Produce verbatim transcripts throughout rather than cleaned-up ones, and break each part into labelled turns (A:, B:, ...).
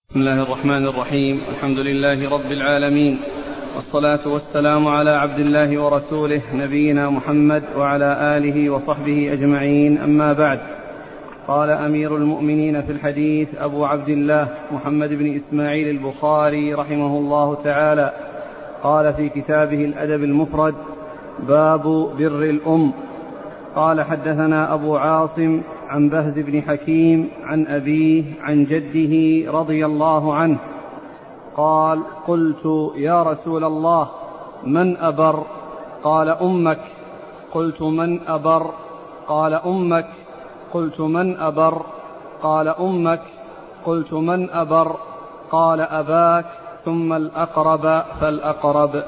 A: بسم الله الرحمن الرحيم. الحمد لله رب العالمين، والصلاة والسلام على عبد الله ورسوله نبينا محمد وعلى آله وصحبه أجمعين، أما بعد. قال أمير المؤمنين في الحديث أبو عبد الله محمد بن إسماعيل البخاري رحمه الله تعالى، قال في كتابه الأدب المفرد: باب بر الأم. قال: حدثنا أبو عاصم عن بهز بن حكيم عن أبيه عن جده رضي الله عنه قال: قلت: يا رسول الله، من أبر؟ قال: أمك. قلت: من أبر؟ قال: أمك. قلت: من أبر؟ قال: أمك. قلت: من أبر؟ قال: أباك، ثم الأقرب فالأقرب.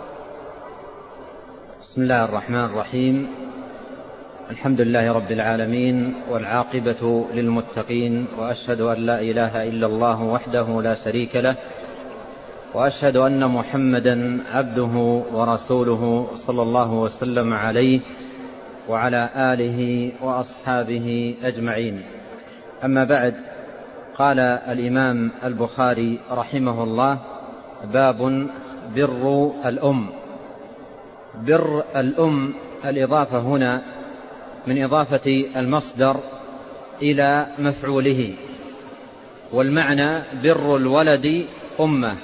B: بسم الله الرحمن الرحيم. الحمد لله رب العالمين، والعاقبة للمتقين، وأشهد أن لا إله إلا الله وحده لا شريك له، وأشهد أن محمدا عبده ورسوله صلى الله وسلم عليه وعلى آله وأصحابه أجمعين. أما بعد، قال الإمام البخاري رحمه الله: باب بر الأم. بر الأم، الإضافة هنا من إضافة المصدر إلى مفعوله، والمعنى بر الولد أمه،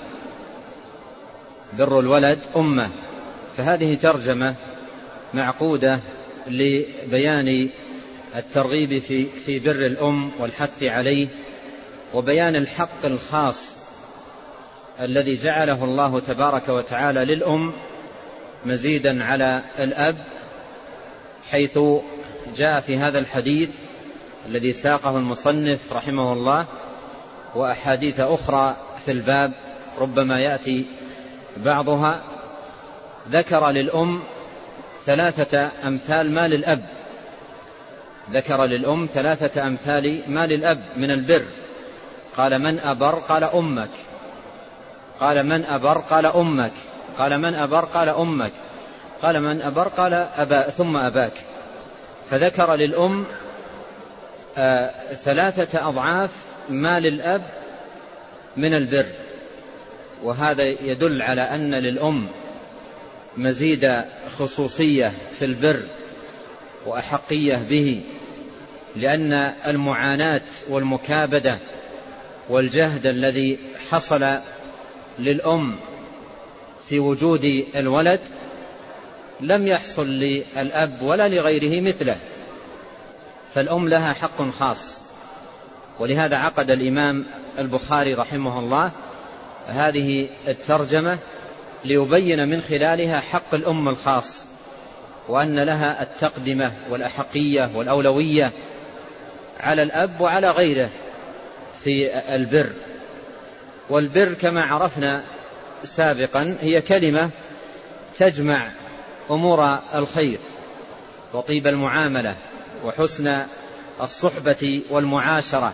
B: بر الولد أمه. فهذه ترجمة معقودة لبيان الترغيب في في بر الأم والحث عليه، وبيان الحق الخاص الذي جعله الله تبارك وتعالى للأم مزيدا على الأب، حيث جاء في هذا الحديث الذي ساقه المصنف رحمه الله، وأحاديث أخرى في الباب ربما يأتي بعضها، ذكر للأم ثلاثة أمثال ما للأب، ذكر للأم ثلاثة أمثال ما للأب من البر. قال: من أبر؟ قال: أمك. قال: من أبر؟ قال: أمك. قال: من أبر؟ قال: أمك. قال: من أبر؟ قال: أبا ثم أباك. فذكر للأم آه ثلاثة أضعاف ما للأب من البر، وهذا يدل على أن للأم مزيد خصوصية في البر وأحقية به، لأن المعاناة والمكابدة والجهد الذي حصل للأم في وجود الولد لم يحصل للأب ولا لغيره مثله، فالأم لها حق خاص. ولهذا عقد الإمام البخاري رحمه الله هذه الترجمة ليبين من خلالها حق الأم الخاص، وأن لها التقدمة والأحقية والأولوية على الأب وعلى غيره في البر. والبر كما عرفنا سابقا هي كلمة تجمع أمور الخير وطيب المعاملة وحسن الصحبة والمعاشرة،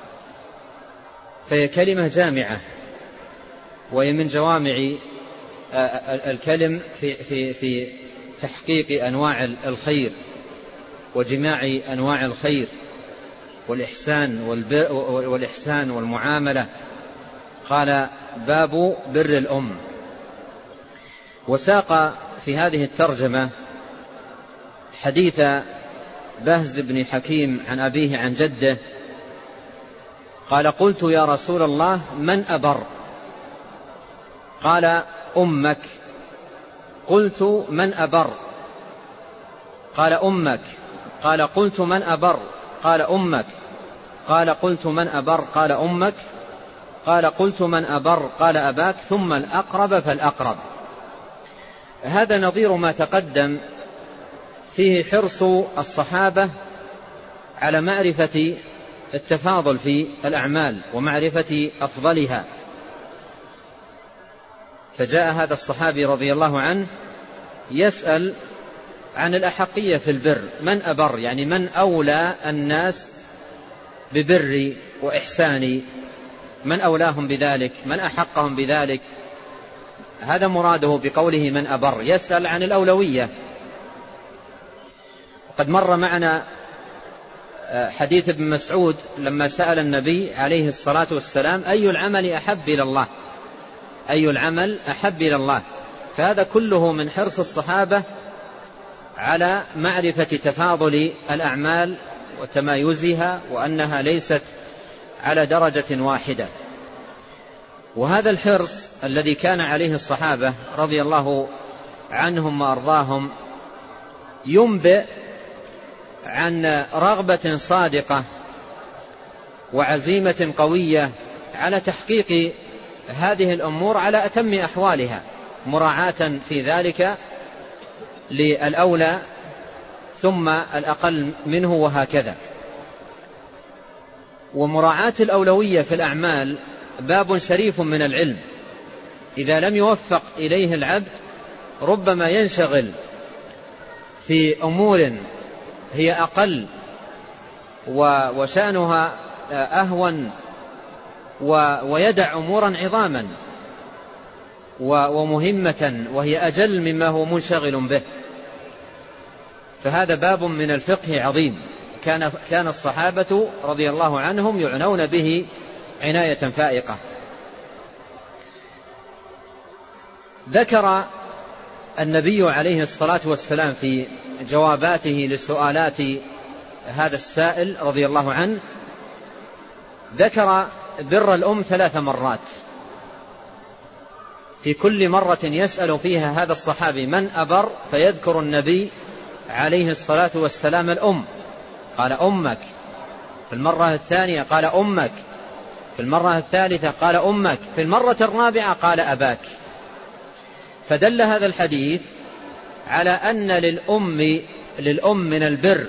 B: فهي كلمة جامعة، وهي من جوامع الكلم في, في, في تحقيق أنواع الخير وجماع أنواع الخير والإحسان, والإحسان والمعاملة. قال: باب بر الأم. وساق في هذه الترجمة حديث بهز بن حكيم عن أبيه عن جده قال: قلت: يا رسول الله، من أبر؟ قال: أمك. قلت: من أبر؟ قال: أمك. قال: قلت: من أبر؟ قال: أمك. قال: قلت: من أبر؟ قال: أمك. قال: قلت: من أبر؟ قال: أباك، ثم الأقرب فالأقرب. هذا نظير ما تقدم فيه حرص الصحابة على معرفة التفاضل في الأعمال ومعرفة أفضلها. فجاء هذا الصحابي رضي الله عنه يسأل عن الأحقية في البر، من أبر؟ يعني من أولى الناس ببر وإحسان، من أولاهم بذلك، من أحقهم بذلك. هذا مراده بقوله من أبر، يسأل عن الأولوية. قد مر معنا حديث ابن مسعود لما سأل النبي عليه الصلاة والسلام أي العمل أحب إلى الله، أي العمل أحب إلى الله. فهذا كله من حرص الصحابة على معرفة تفاضل الأعمال وتمايزها، وأنها ليست على درجة واحدة. وهذا الحرص الذي كان عليه الصحابة رضي الله عنهم وأرضاهم ينبئ عن رغبة صادقة وعزيمة قوية على تحقيق هذه الأمور على أتم أحوالها، مراعاة في ذلك للأولى ثم الأقل منه وهكذا. ومراعاة الأولوية في الأعمال باب شريف من العلم، إذا لم يوفق إليه العبد ربما ينشغل في أمور هي أقل وشأنها أهون ويدع أمورا عظاما ومهمة وهي أجل مما هو منشغل به. فهذا باب من الفقه عظيم كان كان الصحابة رضي الله عنهم يعنون به عناية فائقة. ذكر النبي عليه الصلاة والسلام في جواباته لسؤالات هذا السائل رضي الله عنه، ذكر بر الأم ثلاث مرات، في كل مرة يسأل فيها هذا الصحابي من أبر، فيذكر النبي عليه الصلاة والسلام الأم، قال أمك. في المرة الثانية قال أمك. في المرة الثالثة قال أمك. في المرة الرابعة قال أباك. فدل هذا الحديث على أن للأم للأم من البر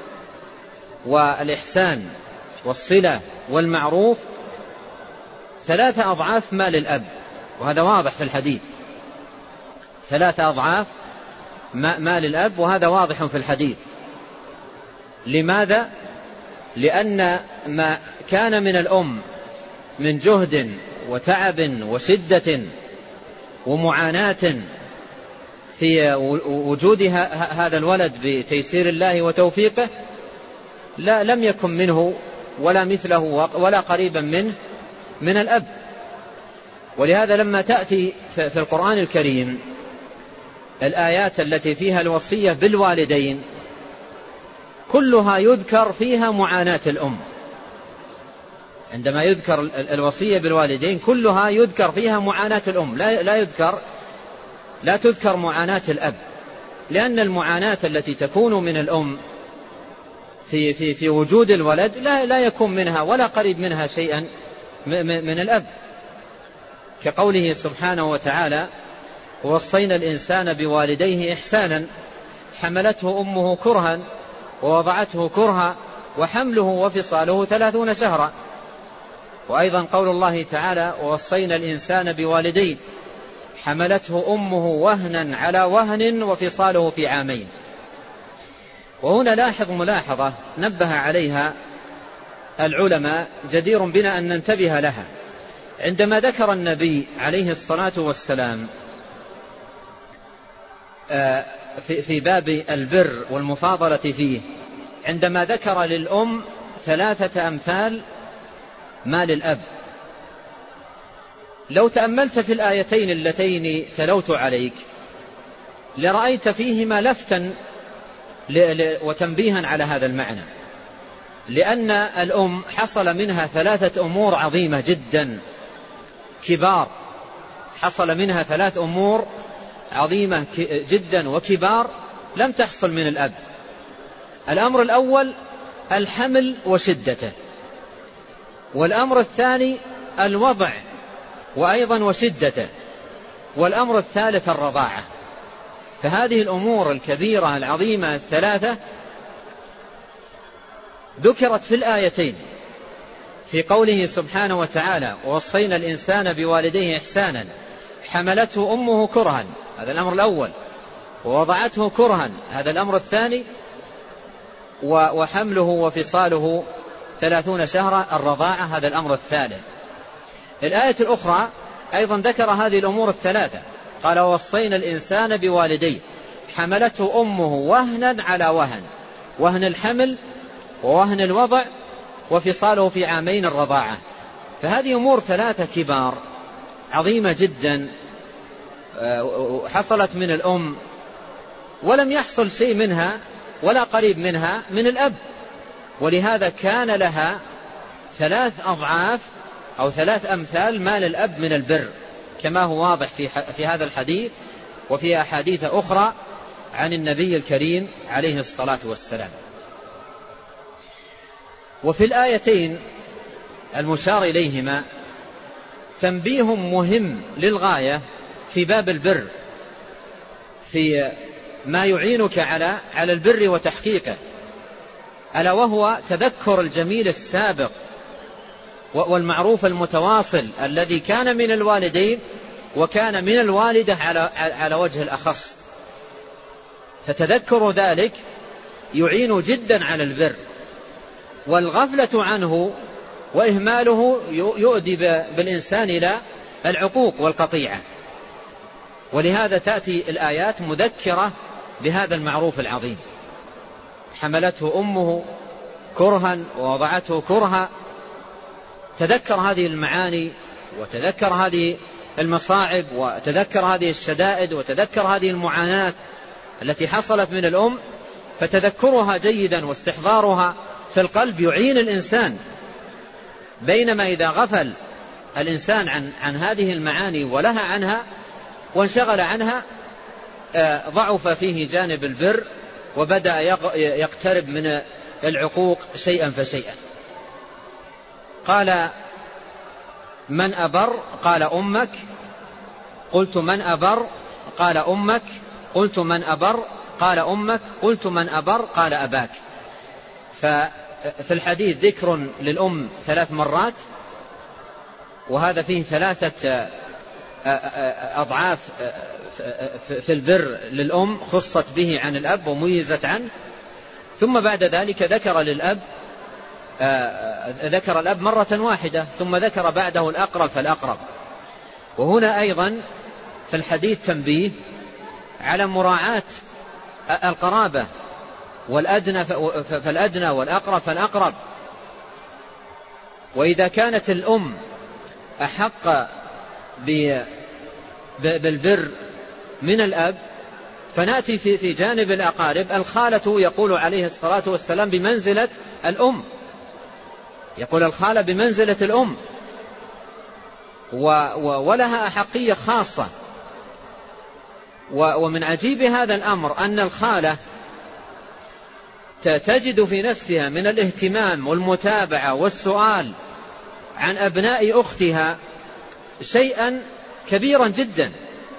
B: والإحسان والصلة والمعروف ثلاثة أضعاف ما للأب، وهذا واضح في الحديث، ثلاثة أضعاف ما للأب، وهذا واضح في الحديث. لماذا؟ لأن ما كان من الأم من جهد وتعب وشدة ومعاناة في وجود هذا الولد بتيسير الله وتوفيقه لا لم يكن منه ولا مثله ولا قريبا منه من الأب. ولهذا لما تأتي في القرآن الكريم الآيات التي فيها الوصية بالوالدين كلها يذكر فيها معاناة الأم. عندما يذكر الوصية بالوالدين كلها يذكر فيها معاناة الأم، لا لا يذكر لا تذكر معاناة الأب، لأن المعاناة التي تكون من الأم في في في وجود الولد لا لا يكون منها ولا قريب منها شيئا من الأب، كقوله سبحانه وتعالى ووصينا الإنسان بوالديه إحسانا حملته أمه كرها ووضعته كرها وحمله وفصاله ثلاثون شهرا. وأيضا قول الله تعالى ووصينا الإنسان بوالديه حملته أمه وهنا على وهن وفصاله في عامين. وهنا لاحظ ملاحظة نبه عليها العلماء جدير بنا أن ننتبه لها. عندما ذكر النبي عليه الصلاة والسلام في باب البر والمفاضلة فيه، عندما ذكر للأم ثلاثة أمثال ما للأب، لو تأملت في الآيتين اللتين تلوت عليك لرأيت فيهما لفتا وتنبيها على هذا المعنى، لأن الأم حصل منها ثلاثة أمور عظيمة جدا كبار، حصل منها ثلاث أمور عظيمة جدا وكبار لم تحصل من الأب. الأمر الأول الحمل وشدته، والأمر الثاني الوضع وأيضا وشدته، والأمر الثالث الرضاعة. فهذه الأمور الكبيرة العظيمة الثلاثة ذكرت في الآيتين في قوله سبحانه وتعالى ووصينا الإنسان بوالديه إحسانا حملته أمه كرها، هذا الأمر الأول، ووضعته كرها، هذا الأمر الثاني، وحمله وفصاله ثلاثون شهرا الرضاعة، هذا الأمر الثالث. الآية الأخرى أيضا ذكر هذه الأمور الثلاثة، قال ووصينا الإنسان بوالديه حملته أمه وهنا على وهن، وهن الحمل ووهن الوضع وفصاله في عامين الرضاعة. فهذه أمور ثلاثة كبار عظيمة جدا حصلت من الأم، ولم يحصل شيء منها ولا قريب منها من الأب، ولهذا كان لها ثلاث أضعاف أو ثلاث أمثال ما للأب من البر، كما هو واضح في, في هذا الحديث وفي أحاديث أخرى عن النبي الكريم عليه الصلاة والسلام. وفي الآيتين المشار إليهما تنبيه مهم للغاية في باب البر، في ما يعينك على على البر وتحقيقه، ألا وهو تذكر الجميل السابق والمعروف المتواصل الذي كان من الوالدين وكان من الوالدة على على وجه الأخص. فتذكر ذلك يعين جدا على البر، والغفلة عنه وإهماله يؤدي بالإنسان إلى العقوق والقطيعة. ولهذا تأتي الآيات مذكرة بهذا المعروف العظيم. حملته أمه كرها ووضعته كرها، تذكر هذه المعاني وتذكر هذه المصاعب وتذكر هذه الشدائد وتذكر هذه المعاناة التي حصلت من الأم، فتذكرها جيدا واستحضارها في القلب يعين الإنسان. بينما إذا غفل الإنسان عن, عن هذه المعاني ولها عنها وانشغل عنها ضعف فيه جانب البر وبدأ يقترب من العقوق شيئا فشيئا. قال من أبر؟ قال أمك. قلت من أبر؟ قال أمك. قلت من أبر؟ قال أمك. قلت من أبر؟ قال أباك. ففي الحديث ذكر للأم ثلاث مرات، وهذا فيه ثلاثة أضعاف في البر للأم خصت به عن الأب وميزت عنه. ثم بعد ذلك ذكر للأب ذكر الأب مرة واحدة، ثم ذكر بعده الأقرب فالأقرب. وهنا أيضا في الحديث تنبيه على مراعاة القرابة، والأدنى فالأدنى والأقرب فالأقرب. وإذا كانت الأم أحق بالبر من الأب، فنأتي في جانب الأقارب. الخالة يقول عليه الصلاة والسلام بمنزلة الأم، يقول الخالة بمنزلة الأم، ولها أحقية خاصة. ومن عجيب هذا الأمر أن الخالة تجد في نفسها من الاهتمام والمتابعة والسؤال عن أبناء أختها شيئا كبيرا جدا.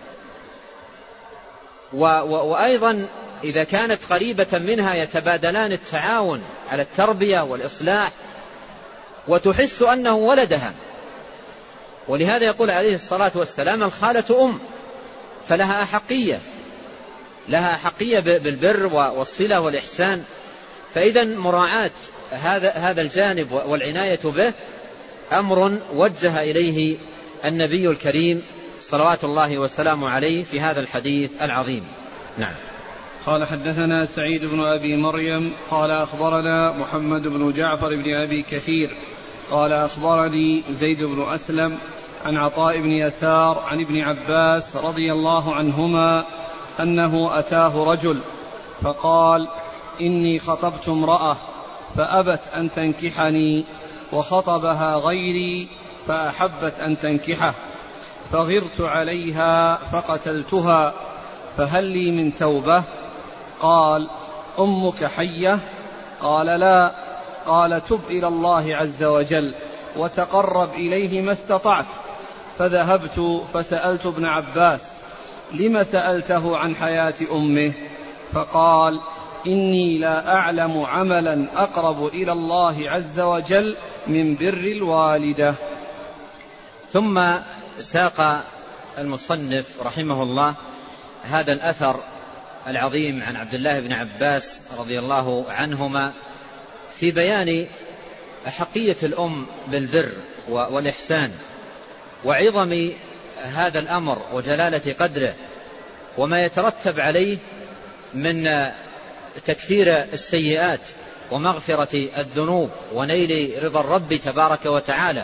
B: وأيضا إذا كانت قريبة منها يتبادلان التعاون على التربية والإصلاح، وتحس أنه ولدها. ولهذا يقول عليه الصلاة والسلام الخالة أم، فلها أحقية، لها أحقية بالبر والصلة والإحسان. فإذا مراعاة هذا هذا الجانب والعناية به أمر وجه إليه النبي الكريم صلوات الله وسلامه عليه في هذا الحديث العظيم. نعم.
A: قال حدثنا سعيد بن أبي مريم قال أخبرنا محمد بن جعفر بن أبي كثير قال أخبرني زيد بن أسلم عن عطاء بن يسار عن ابن عباس رضي الله عنهما أنه أتاه رجل فقال إني خطبت امرأة فأبت أن تنكحني، وخطبها غيري فأحبت أن تنكحه، فغرت عليها فقتلتها، فهل لي من توبة؟ قال أمك حية؟ قال لا. قال تب إلى الله عز وجل وتقرب إليه ما استطعت. فذهبت فسألت ابن عباس لم سألته عن حياة أمه؟ فقال إني لا أعلم عملا أقرب إلى الله عز وجل من بر الوالدة.
B: ثم ساق المصنف رحمه الله هذا الأثر العظيم عن عبد الله بن عباس رضي الله عنهما في بيان أحقية الأم بالبر والإحسان وعظم هذا الأمر وجلالة قدره، وما يترتب عليه من تكفير السيئات ومغفرة الذنوب ونيل رضا الرب تبارك وتعالى.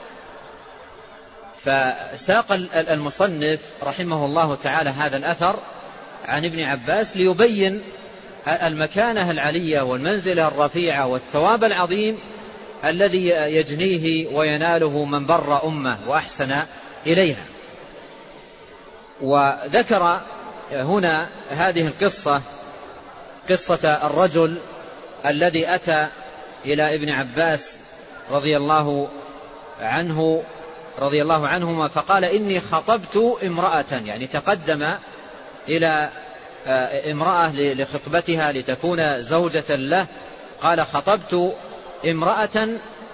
B: فساق المصنف رحمه الله تعالى هذا الأثر عن ابن عباس ليبين المكانة العلية والمنزلة الرفيعة والثواب العظيم الذي يجنيه ويناله من بر أمه وأحسن إليها. وذكر هنا هذه القصة، قصة الرجل الذي أتى إلى ابن عباس رضي الله عنه رضي الله عنهما فقال إني خطبت امرأة، يعني تقدم إلى امرأة لخطبتها لتكون زوجة له. قال خطبت امرأة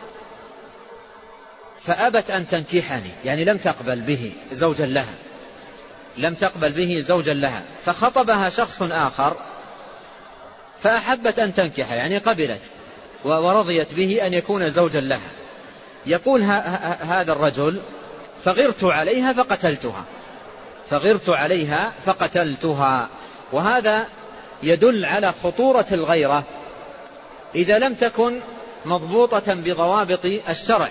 B: فأبت أن تنكحني، يعني لم تقبل به زوجا لها، لم تقبل به زوجا لها. فخطبها شخص آخر فأحبت أن تنكح، يعني قبلت ورضيت به أن يكون زوجا لها. يقول هذا الرجل فغرت عليها فقتلتها، فغرت عليها فقتلتها. وهذا يدل على خطورة الغيرة إذا لم تكن مضبوطة بضوابط الشرع،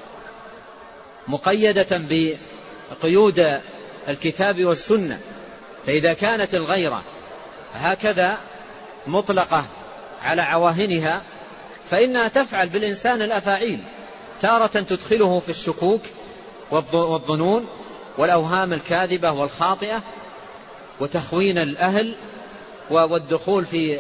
B: مقيدة بقيود الكتاب والسنة. فإذا كانت الغيرة هكذا مطلقة على عواهنها فإنها تفعل بالإنسان الأفاعيل، تارة تدخله في الشكوك والظنون والأوهام الكاذبة والخاطئة وتخوين الأهل والدخول في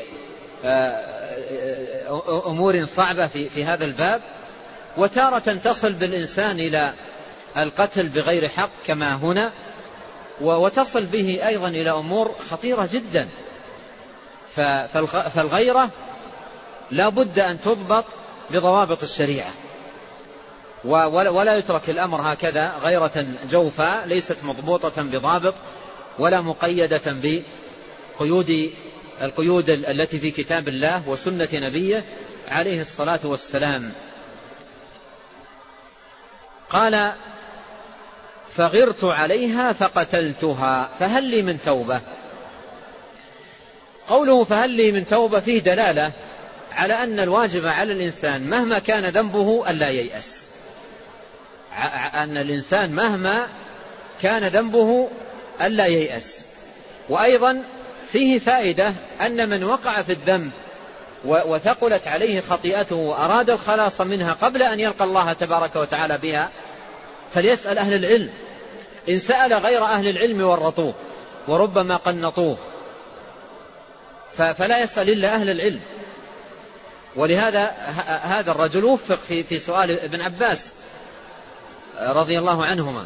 B: أمور صعبة في هذا الباب، وتارة تصل بالإنسان إلى القتل بغير حق كما هنا، وتصل به أيضا إلى أمور خطيرة جدا. فالغيرة لا بد أن تضبط بضوابط الشريعة، ولا يترك الأمر هكذا غيرة جوفاء ليست مضبوطة بضابط ولا مقيدة بقيود القيود التي في كتاب الله وسنة نبيه عليه الصلاة والسلام. قال فغرت عليها فقتلتها فهل لي من توبة. قوله فهل لي من توبة فيه دلالة على أن الواجب على الإنسان مهما كان ذنبه ألا ييأس، أن الإنسان مهما كان ذنبه ألا ييأس. وأيضا فيه فائدة أن من وقع في الذنب وثقلت عليه خطيئته وأراد الخلاص منها قبل أن يلقى الله تبارك وتعالى بها فليسأل أهل العلم. إن سأل غير أهل العلم ورطوه وربما قنطوه، فلا يسأل إلا أهل العلم. ولهذا هذا الرجل وفق في في سؤال ابن عباس رضي الله عنهما.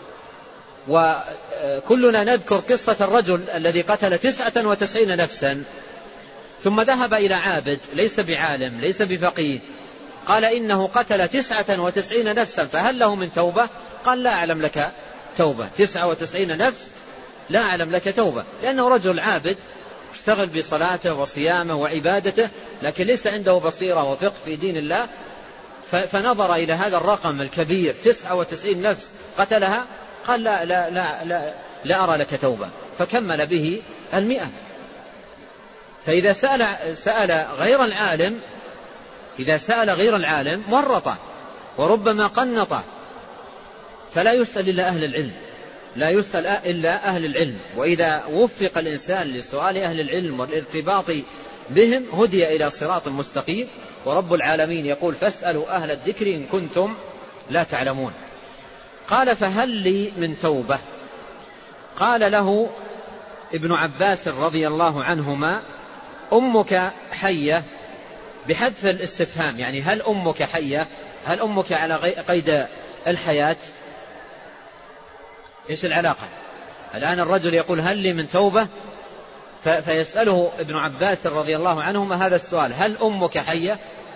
B: وكلنا نذكر قصة الرجل الذي قتل تسعة وتسعين نفسا ثم ذهب إلى عابد ليس بعالم ليس بفقيه، قال إنه قتل تسعة وتسعين نفسا فهل له من توبة؟ قال لا أعلم لك توبة، تسعة وتسعين نفس لا أعلم لك توبة، لأنه رجل عابد اشتغل بصلاته وصيامه وعبادته لكن ليس عنده بصيرة وفقه في دين الله، فنظر إلى هذا الرقم الكبير تسعة وتسعين نفس قتلها قال لا, لا, لا, لا, لا أرى لك توبة، فكمل به المئة. فإذا سأل, سأل غير العالم إذا سأل غير العالم ورطه وربما قنطه، فلا يسأل إلا أهل العلم، لا يسأل إلا أهل العلم. وإذا وفق الإنسان لسؤال أهل العلم والارتباط بهم هدي إلى صراط مستقيم. ورب العالمين يقول فاسألوا أهل الذكر إن كنتم لا تعلمون. قال فهل لي من توبة. قال له ابن عباس رضي الله عنهما أمك حية، بحذف الاستفهام، يعني هل أمك حية، هل أمك على قيد الحياة؟ إيش العلاقة؟ الآن الرجل يقول هل لي من توبة فيسأله ابن عباس رضي الله عنهما هذا السؤال هل أمك حية؟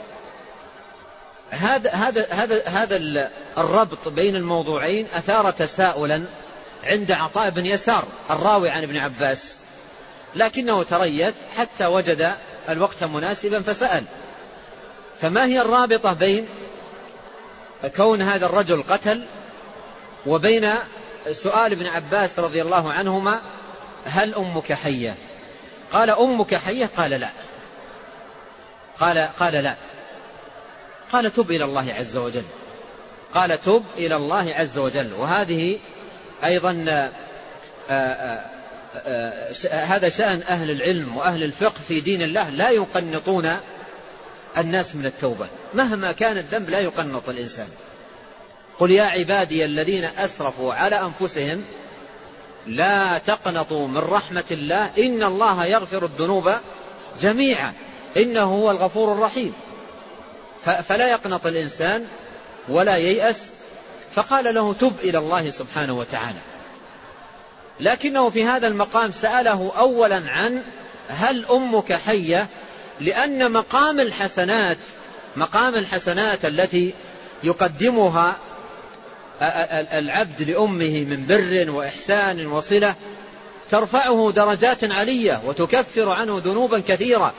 B: هذا هذا هذا هذا الربط بين الموضوعين أثار تساؤلا عند عطاء بن يسار الراوي عن ابن عباس، لكنه تريث حتى وجد الوقت مناسبا فسأل. فما هي الرابطة بين كون هذا الرجل قتل وبين سؤال ابن عباس رضي الله عنهما هل أمك حية؟ قال أمك حية؟ قال لا. قال قال لا. قال تب إلى الله عز وجل. قال تب إلى الله عز وجل. وهذه أيضا آآ آآ هذا شأن أهل العلم وأهل الفقه في دين الله، لا يقنطون الناس من التوبة مهما كان الذنب، لا يقنط الإنسان. قل يا عبادي الذين أسرفوا على أنفسهم لا تقنطوا من رحمة الله إن الله يغفر الذنوب جميعا إنه هو الغفور الرحيم. فلا يقنط الإنسان ولا ييأس. فقال له تب إلى الله سبحانه وتعالى. لكنه في هذا المقام سأله أولا عن هل أمك حية، لأن مقام الحسنات مقام الحسنات التي يقدمها العبد لأمه من بر وإحسان وصلة ترفعه درجات علية وتكفر عنه ذنوبا كثيرة.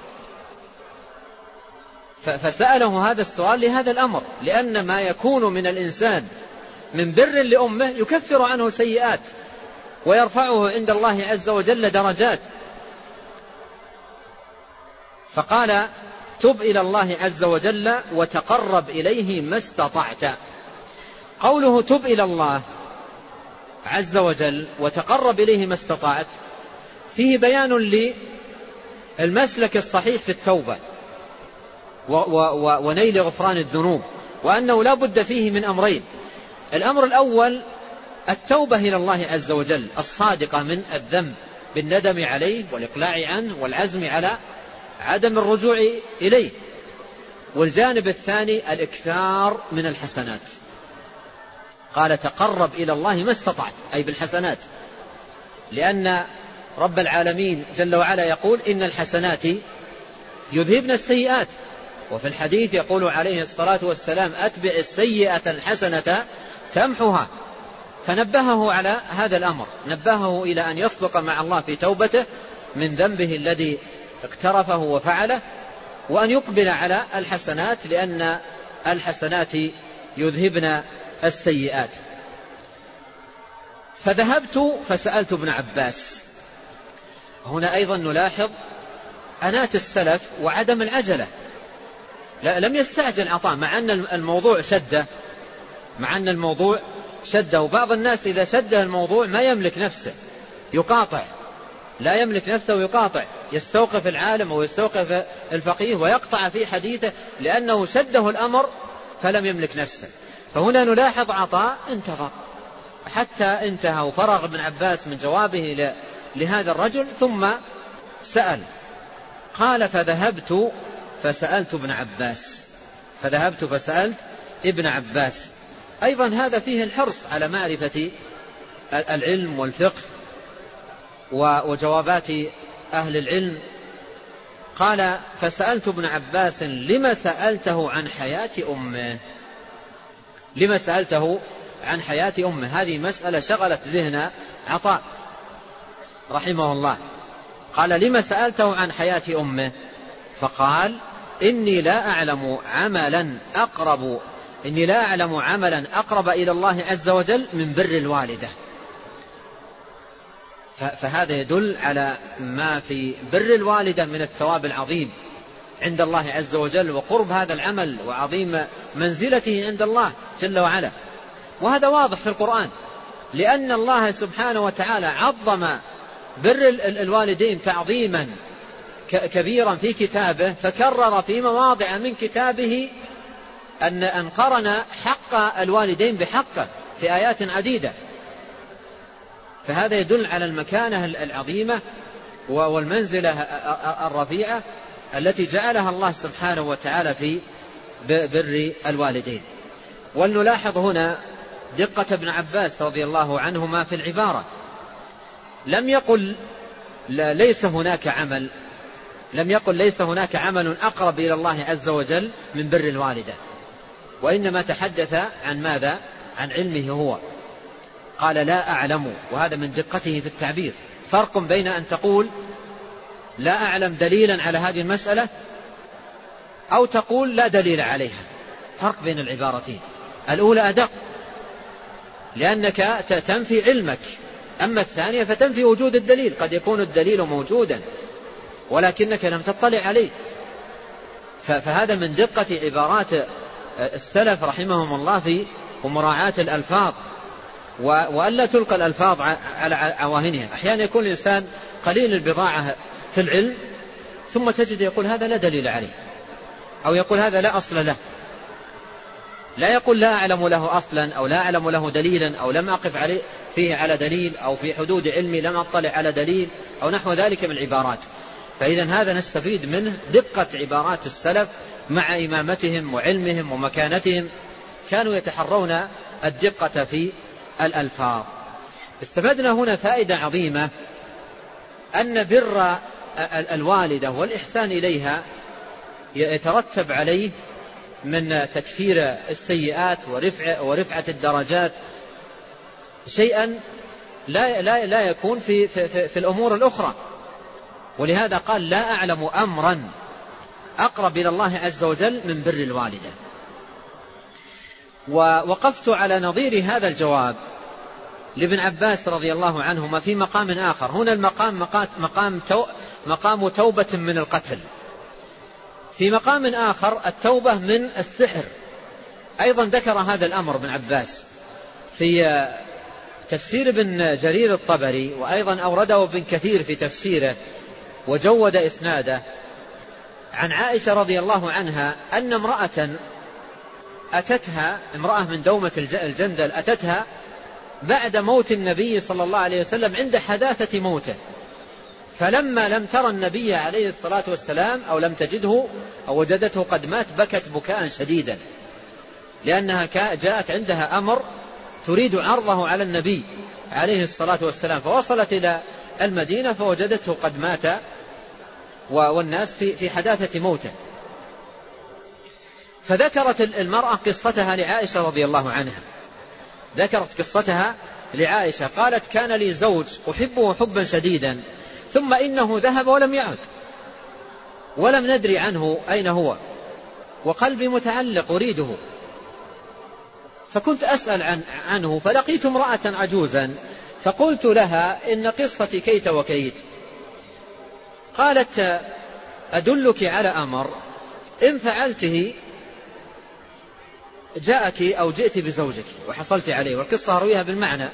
B: فسأله هذا السؤال لهذا الأمر، لأن ما يكون من الإنسان من بر لأمه يكفر عنه سيئات ويرفعه عند الله عز وجل درجات. فقال تب إلى الله عز وجل وتقرب إليه ما استطعت. قوله تب إلى الله عز وجل وتقرب إليه ما استطعت فيه بيان للمسلك الصحيح في التوبة ونيل غفران الذنوب، وأنه لا بد فيه من أمرين. الأمر الأول التوبة إلى الله عز وجل الصادقة من الذنب بالندم عليه والإقلاع عنه والعزم على عدم الرجوع إليه. والجانب الثاني الإكثار من الحسنات. قال تقرب إلى الله ما استطعت، أي بالحسنات، لأن رب العالمين جل وعلا يقول إن الحسنات يذهبن السيئات. وفي الحديث يقول عليه الصلاة والسلام أتبع السيئة الحسنة تمحها. فنبهه على هذا الأمر، نبهه إلى أن يصدق مع الله في توبته من ذنبه الذي اقترفه وفعله، وأن يقبل على الحسنات لأن الحسنات يذهبن السيئات. فذهبت فسألت ابن عباس. هنا أيضا نلاحظ أنات السلف وعدم العجلة. لا لم يستعجل عطاء مع أن الموضوع شده مع أن الموضوع شده وبعض الناس إذا شده الموضوع ما يملك نفسه، يقاطع، لا يملك نفسه ويقاطع، يستوقف العالم ويستوقف الفقيه ويقطع في حديثه لأنه شده الأمر فلم يملك نفسه. فهنا نلاحظ عطاء انتظر حتى انتهى وفرغ ابن عباس من جوابه لهذا الرجل ثم سأل. قال فذهبت فسألت ابن عباس فذهبت فسألت ابن عباس. أيضا هذا فيه الحرص على معرفة العلم والفقه وجوابات أهل العلم. قال فسألت ابن عباس لما سألته عن حياة أمه لما سألته عن حياة أمه هذه مسألة شغلت ذهن عطاء رحمه الله. قال لما سألته عن حياة أمه؟ فقال إني لا أعلم عملا أقرب إني لا أعلم عملا أقرب إلى الله عز وجل من بر الوالدة. فهذا يدل على ما في بر الوالدة من الثواب العظيم عند الله عز وجل وقرب هذا العمل وعظيم منزلته عند الله جل وعلا. وهذا واضح في القرآن، لأن الله سبحانه وتعالى عظم بر الوالدين تعظيما كبيرا في كتابه، فكرر في مواضع من كتابه أن أن قرن حق الوالدين بحقه في آيات عديدة. فهذا يدل على المكانة العظيمة والمنزلة الرفيعة التي جعلها الله سبحانه وتعالى في بر الوالدين. ولنلاحظ هنا دقة ابن عباس رضي الله عنهما في العبارة. لم يقل ليس هناك عمل لم يقل ليس هناك عمل أقرب إلى الله عز وجل من بر الوالدة، وإنما تحدث عن ماذا؟ عن علمه هو. قال لا أعلم، وهذا من دقته في التعبير. فرق بين أن تقول لا أعلم دليلا على هذه المسألة أو تقول لا دليل عليها، فرق بين العبارتين. الأولى أدق لأنك تنفي علمك، أما الثانية فتنفي وجود الدليل. قد يكون الدليل موجودا ولكنك لم تطلع عليه. فهذا من دقة عبارات السلف رحمهم الله في مراعاة الألفاظ، وألا تلقى الألفاظ على عواهنها. أحيانا يكون الإنسان قليل البضاعة في العلم ثم تجد يقول هذا لا دليل عليه، أو يقول هذا لا أصل له، لا يقول لا أعلم له أصلا أو لا أعلم له دليلا أو لم أقف عليه فيه على دليل أو في حدود علمي لم أطلع على دليل أو نحو ذلك من العبارات. فإذا هذا نستفيد منه دقة عبارات السلف مع إمامتهم وعلمهم ومكانتهم، كانوا يتحرون الدقة في الألفاظ. استفدنا هنا فائدة عظيمة، أن بر الوالدة والإحسان إليها يترتب عليه من تكفير السيئات ورفع ورفعة الدرجات شيئا لا لا لا يكون في في في, في الأمور الأخرى. ولهذا قال لا أعلم أمرا أقرب إلى الله عز وجل من بر الوالدة. ووقفت على نظير هذا الجواب لابن عباس رضي الله عنهما في مقام آخر. هنا المقام مقام تو مقام توبة من القتل، في مقام آخر التوبة من السحر. أيضا ذكر هذا الأمر ابن عباس في تفسير ابن جرير الطبري، وأيضا أورده ابن كثير في تفسيره وجود إسناده عن عائشة رضي الله عنها أن امرأة أتتها، امرأة من دومة الجندل أتتها بعد موت النبي صلى الله عليه وسلم عند حداثة موته، فلما لم ترى النبي عليه الصلاة والسلام أو لم تجده أو وجدته قد مات بكت بكاء شديدا، لأنها جاءت عندها أمر تريد عرضه على النبي عليه الصلاة والسلام، فوصلت إلى المدينة فوجدته قد مات والناس في حداثة موته. فذكرت المرأة قصتها لعائشة رضي الله عنها، ذكرت قصتها لعائشة، قالت كان لي زوج أحبه حبا شديدا ثم إنه ذهب ولم يعد ولم ندري عنه أين هو، وقلبي متعلق أريده، فكنت أسأل عن عنه فلقيت امرأة عجوزا فقلت لها إن قصتي كيت وكيت. قالت أدلك على أمر إن فعلته جاءك أو جئت بزوجك وحصلت عليه، والقصة رويها بالمعنى.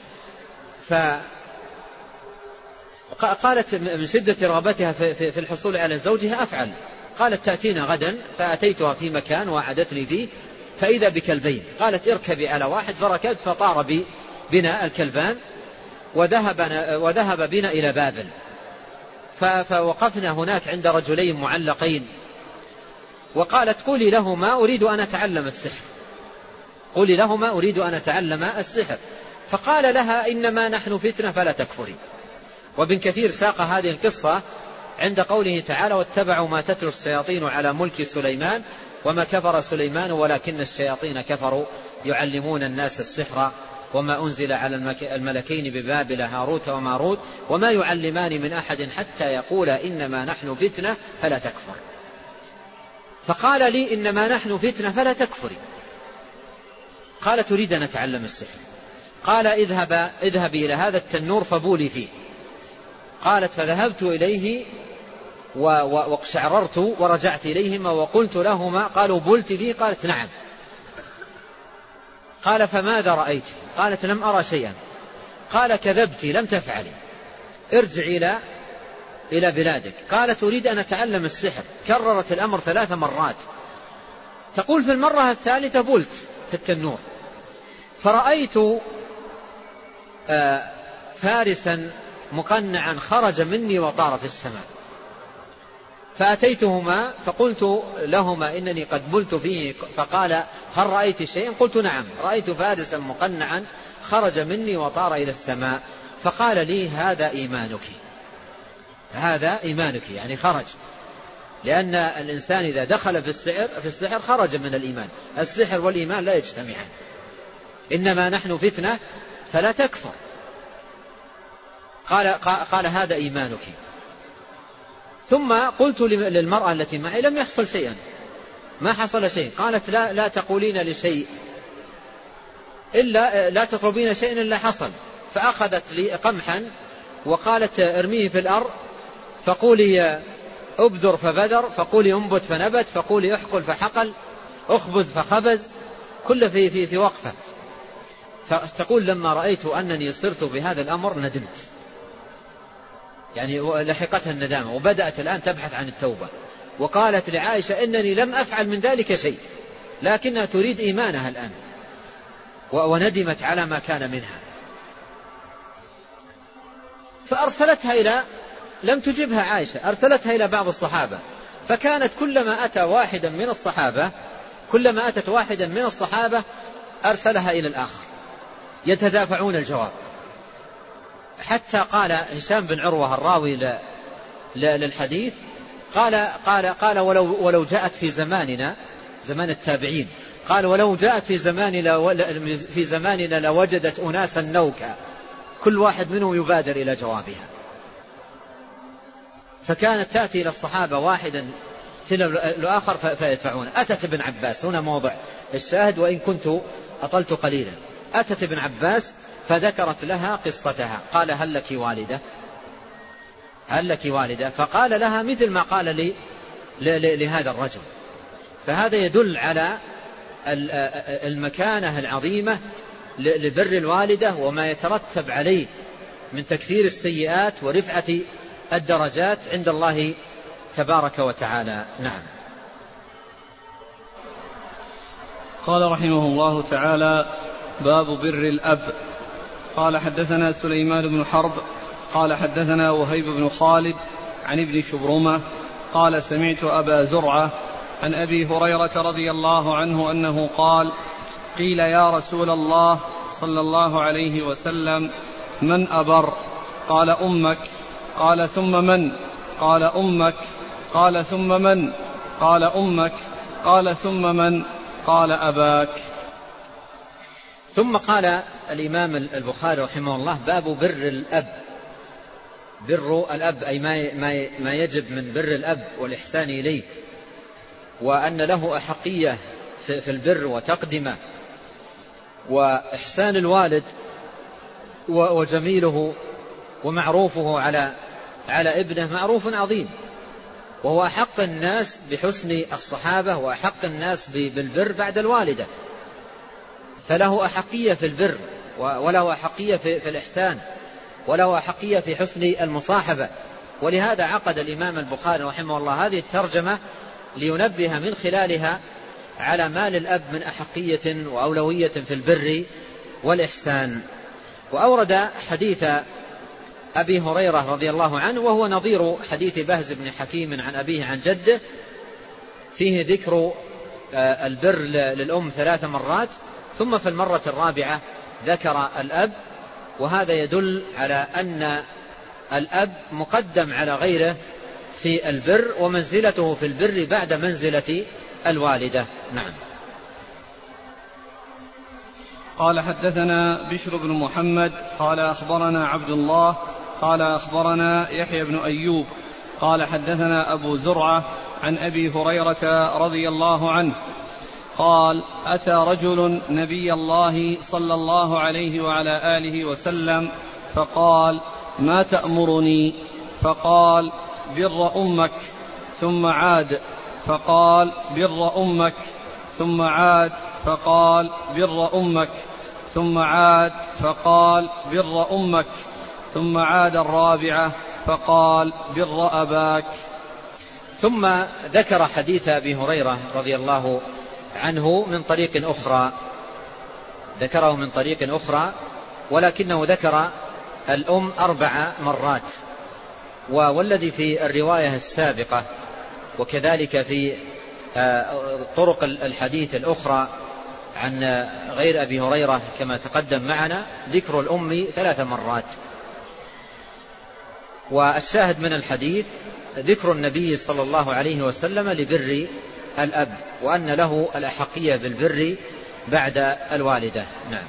B: فقالت من شدة رغبتها في الحصول على زوجها أفعل. قالت تأتينا غدا، فأتيتها في مكان وعدتني فيه فإذا بكلبين، قالت اركبي على واحد فركبت فطار بنا الكلبان وذهب, وذهب بنا إلى بابل، فوقفنا هناك عند رجلين معلقين، وقالت قولي لهما أريد أن أتعلم السحر، قولي لهما أريد أن أتعلم السحر. فقال لها إنما نحن فتنة فلا تكفري. وابن كثير ساق هذه القصة عند قوله تعالى واتبعوا ما تتلو الشياطين على ملك سليمان وما كفر سليمان ولكن الشياطين كفروا يعلمون الناس السحر وما أنزل على الملكين ببابل هاروت وماروت وما يعلمان من أحد حتى يقول إنما نحن فتنة فلا تكفر. فقال لي إنما نحن فتنة فلا تكفري. قالت تريد أن أتعلم السحر. قال اذهب اذهبي إلى هذا التنور فبولي فيه. قالت فذهبت إليه واقشعررت ورجعت إليهما وقلت لهما قالوا بلت فيه؟ قالت نعم. قال فماذا رأيت؟ قالت لم أرى شيئا. قال كذبت لم تفعلي، ارجع إلى إلى بلادك. قالت أريد أن أتعلم السحر. كررت الأمر ثلاث مرات. تقول في المرة الثالثة بلت في التنور فرأيت فارسا مقنعا خرج مني وطار في السماء، فأتيتهما فقلت لهما إنني قد بلت فيه، فقال هل رأيت شيئا؟ قلت نعم، رأيت فارسا مقنعا خرج مني وطار إلى السماء. فقال لي هذا إيمانك، هذا إيمانك، يعني خرج، لأن الإنسان إذا دخل في السحر في السحر خرج من الإيمان. السحر والإيمان لا يجتمعان. إنما نحن فتنة فلا تكفر. قال, قال هذا إيمانك. ثم قلت للمرأة التي معي لم يحصل شيئا، ما حصل شيء. قالت لا, لا تقولين لشيء إلا لا تطلبين شيئا إلا حصل. فأخذت لي قمحا وقالت ارميه في الأرض فقولي أبذر فبذر، فقولي أنبت فنبت، فقولي أحقل فحقل، أخبز فخبز، كل في, في, في وقفة. فتقول لما رأيت أنني صرت بهذا الأمر ندمت، يعني لحقتها الندامة وبدأت الآن تبحث عن التوبة. وقالت لعائشة إنني لم أفعل من ذلك شيء، لكنها تريد إيمانها الآن وندمت على ما كان منها. فأرسلتها إلى، لم تجبها عائشة، أرسلتها إلى بعض الصحابة. فكانت كلما أتى واحدا من الصحابة كلما أتت واحدا من الصحابة أرسلها إلى الآخر يتدافعون الجواب، حتى قال هشام بن عروة الراوي للحديث قال قال قال ولو ولو جاءت في زماننا، زمان التابعين، قال ولو جاءت في زماننا في زماننا لوجدت أناسا نوكا كل واحد منهم يبادر إلى جوابها. فكانت تأتي إلى الصحابة واحدا تلو الآخر فيدفعون. أتت ابن عباس، هنا موضع الشاهد وإن كنت أطلت قليلا. أتت ابن عباس فذكرت لها قصتها، قال هل لك والدة؟ هل لك والدة؟ فقال لها مثل ما قال لي لهذا الرجل. فهذا يدل على المكانة العظيمة لبر الوالدة وما يترتب عليه من تكثير السيئات ورفعة الدرجات عند الله تبارك وتعالى. نعم.
A: قال رحمه الله تعالى: باب بر الأب. قال حدثنا سليمان بن حرب قال حدثنا وهيب بن خالد عن ابن شبرمة قال سمعت أبا زرعة عن أبي هريرة رضي الله عنه أنه قال: قيل يا رسول الله صلى الله عليه وسلم: من أبر؟ قال أمك. قال ثم من؟ قال أمك. قال ثم من؟ قال أمك. قال ثم من؟ قال أباك.
B: ثم قال الإمام البخاري رحمه الله: باب بر الأب. بر الأب أي ما يجب من بر الأب والإحسان إليه، وأن له أحقية في البر وتقدمه. وإحسان الوالد وجميله ومعروفه على على ابنه معروف عظيم، وهو أحق الناس بحسن الصحابة وأحق الناس بالبر بعد الوالدة، فله أحقية في البر وله أحقية في الإحسان وله أحقية في حسن المصاحبة. ولهذا عقد الإمام البخاري رحمه الله هذه الترجمة لينبه من خلالها على ما للأب من أحقية وأولوية في البر والإحسان. وأورد حديث أبي هريرة رضي الله عنه وهو نظير حديث بهز بن حكيم عن أبيه عن جده، فيه ذكر البر للأم ثلاث مرات، ثم في المرة الرابعة ذكر الأب. وهذا يدل على أن الأب مقدم على غيره في البر، ومنزلته في البر بعد منزلة الوالدة. نعم.
A: قال حدثنا بشر بن محمد قال أخبرنا عبد الله قال أخبرنا يحيى بن أيوب قال حدثنا أبو زرعة عن أبي هريرة رضي الله عنه قال: أتى رجل نبي الله صلى الله عليه وعلى آله وسلم فقال: ما تأمرني؟ فقال: بر أمك. ثم عاد فقال: بر أمك. ثم عاد فقال: بر أمك. ثم عاد فقال: بر أمك. ثم عاد الرابعة فقال: بر أباك.
B: ثم ذكر حديث أبي هريرة رضي الله عنه من طريق أخرى، ذكره من طريق أخرى، ولكنه ذكر الأم أربع مرات. والذي في الرواية السابقة وكذلك في طرق الحديث الأخرى عن غير أبي هريرة كما تقدم معنا ذكر الأم ثلاث مرات. والشاهد من الحديث ذكر النبي صلى الله عليه وسلم لبر الأب، وأن له الأحقية بالبر بعد الوالدة. نعم.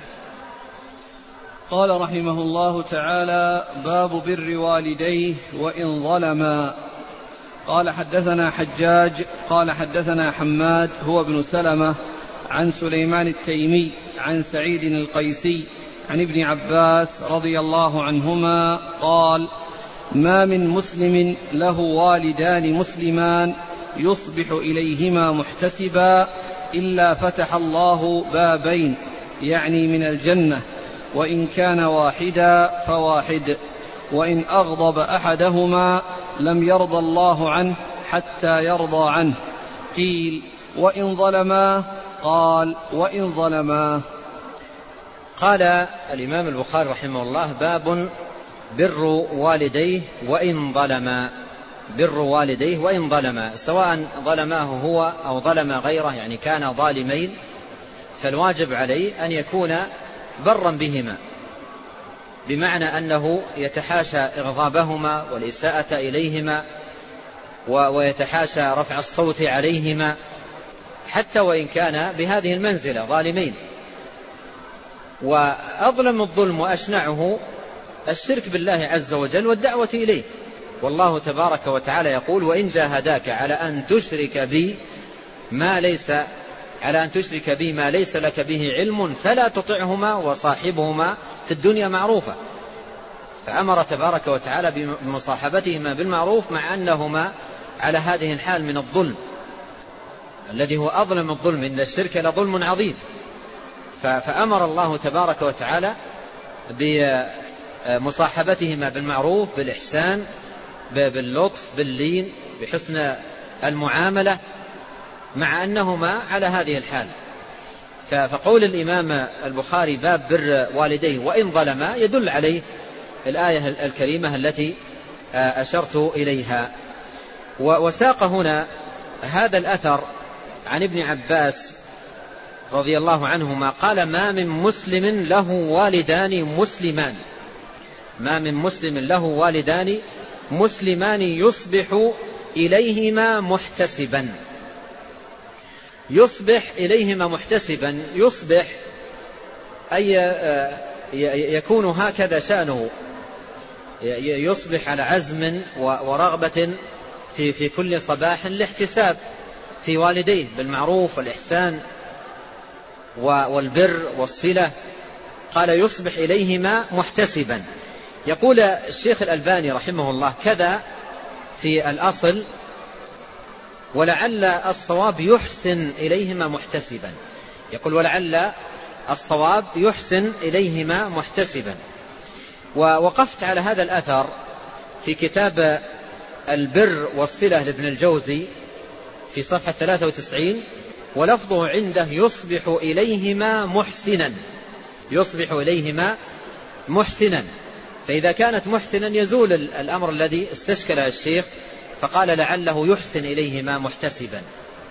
A: قال رحمه الله تعالى: باب بر والديه وإن ظلما. قال حدثنا حجاج قال حدثنا حماد هو ابن سلمة عن سليمان التيمي عن سعيد القيسي عن ابن عباس رضي الله عنهما قال: ما من مسلم له والدان مسلمان يصبح إليهما محتسبا إلا فتح الله بابين، يعني من الجنة، وإن كان واحدا فواحد، وإن أغضب أحدهما لم يرضى الله عنه حتى يرضى عنه. قيل: وإن ظلما؟ قال: وإن ظلما.
B: قال الإمام البخاري رحمه الله: باب بر والديه وإن ظلما. بر والديه وإن ظلما، سواء ظلماه هو أو ظلم غيره، يعني كان ظالمين، فالواجب عليه أن يكون برا بهما، بمعنى أنه يتحاشى إغضابهما والإساءة إليهما، ويتحاشى رفع الصوت عليهما، حتى وإن كان بهذه المنزلة ظالمين. وأظلم الظلم وأشنعه الشرك بالله عز وجل والدعوة إليه، والله تبارك وتعالى يقول: وإن جاهداك على أن تشرك بي ما ليس على أن تشرك بي ما ليس لك به علم فلا تطعهما وصاحبهما في الدنيا معروفا. فأمر تبارك وتعالى بمصاحبتهما بالمعروف مع أنهما على هذه الحال من الظلم الذي هو أظلم الظلم، إن الشرك لظلم عظيم. فأمر الله تبارك وتعالى بمصاحبتهما بالمعروف، بالإحسان، باللطف، باللين، بحسن المعاملة، مع أنهما على هذه الحال. فقول الإمام البخاري: باب بر والديه وإن ظلما، يدل عليه الآية الكريمة التي أشرت إليها. وساق هنا هذا الأثر عن ابن عباس رضي الله عنهما قال: ما من مسلم له والدان مسلمان ما من مسلم له والدان مسلمان يصبح إليهما محتسبا. يصبح إليهما محتسبا، يصبح أي يكون هكذا شأنه، يصبح على عزم ورغبة في في كل صباح لاحتساب في والديه بالمعروف والإحسان والبر والصلة. قال: يصبح إليهما محتسبا. يقول الشيخ الألباني رحمه الله: كذا في الأصل، ولعل الصواب يحسن إليهما محتسبا. يقول: ولعل الصواب يحسن إليهما محتسبا. ووقفت على هذا الأثر في كتاب البر والصلة لابن الجوزي في صفحة ثلاثة وتسعين، ولفظه عنده: يصبح إليهما محسنا. يصبح إليهما محسنا، فإذا كانت محسنا يزول الأمر الذي استشكله الشيخ، فقال: لعله يحسن إليهما محتسبا.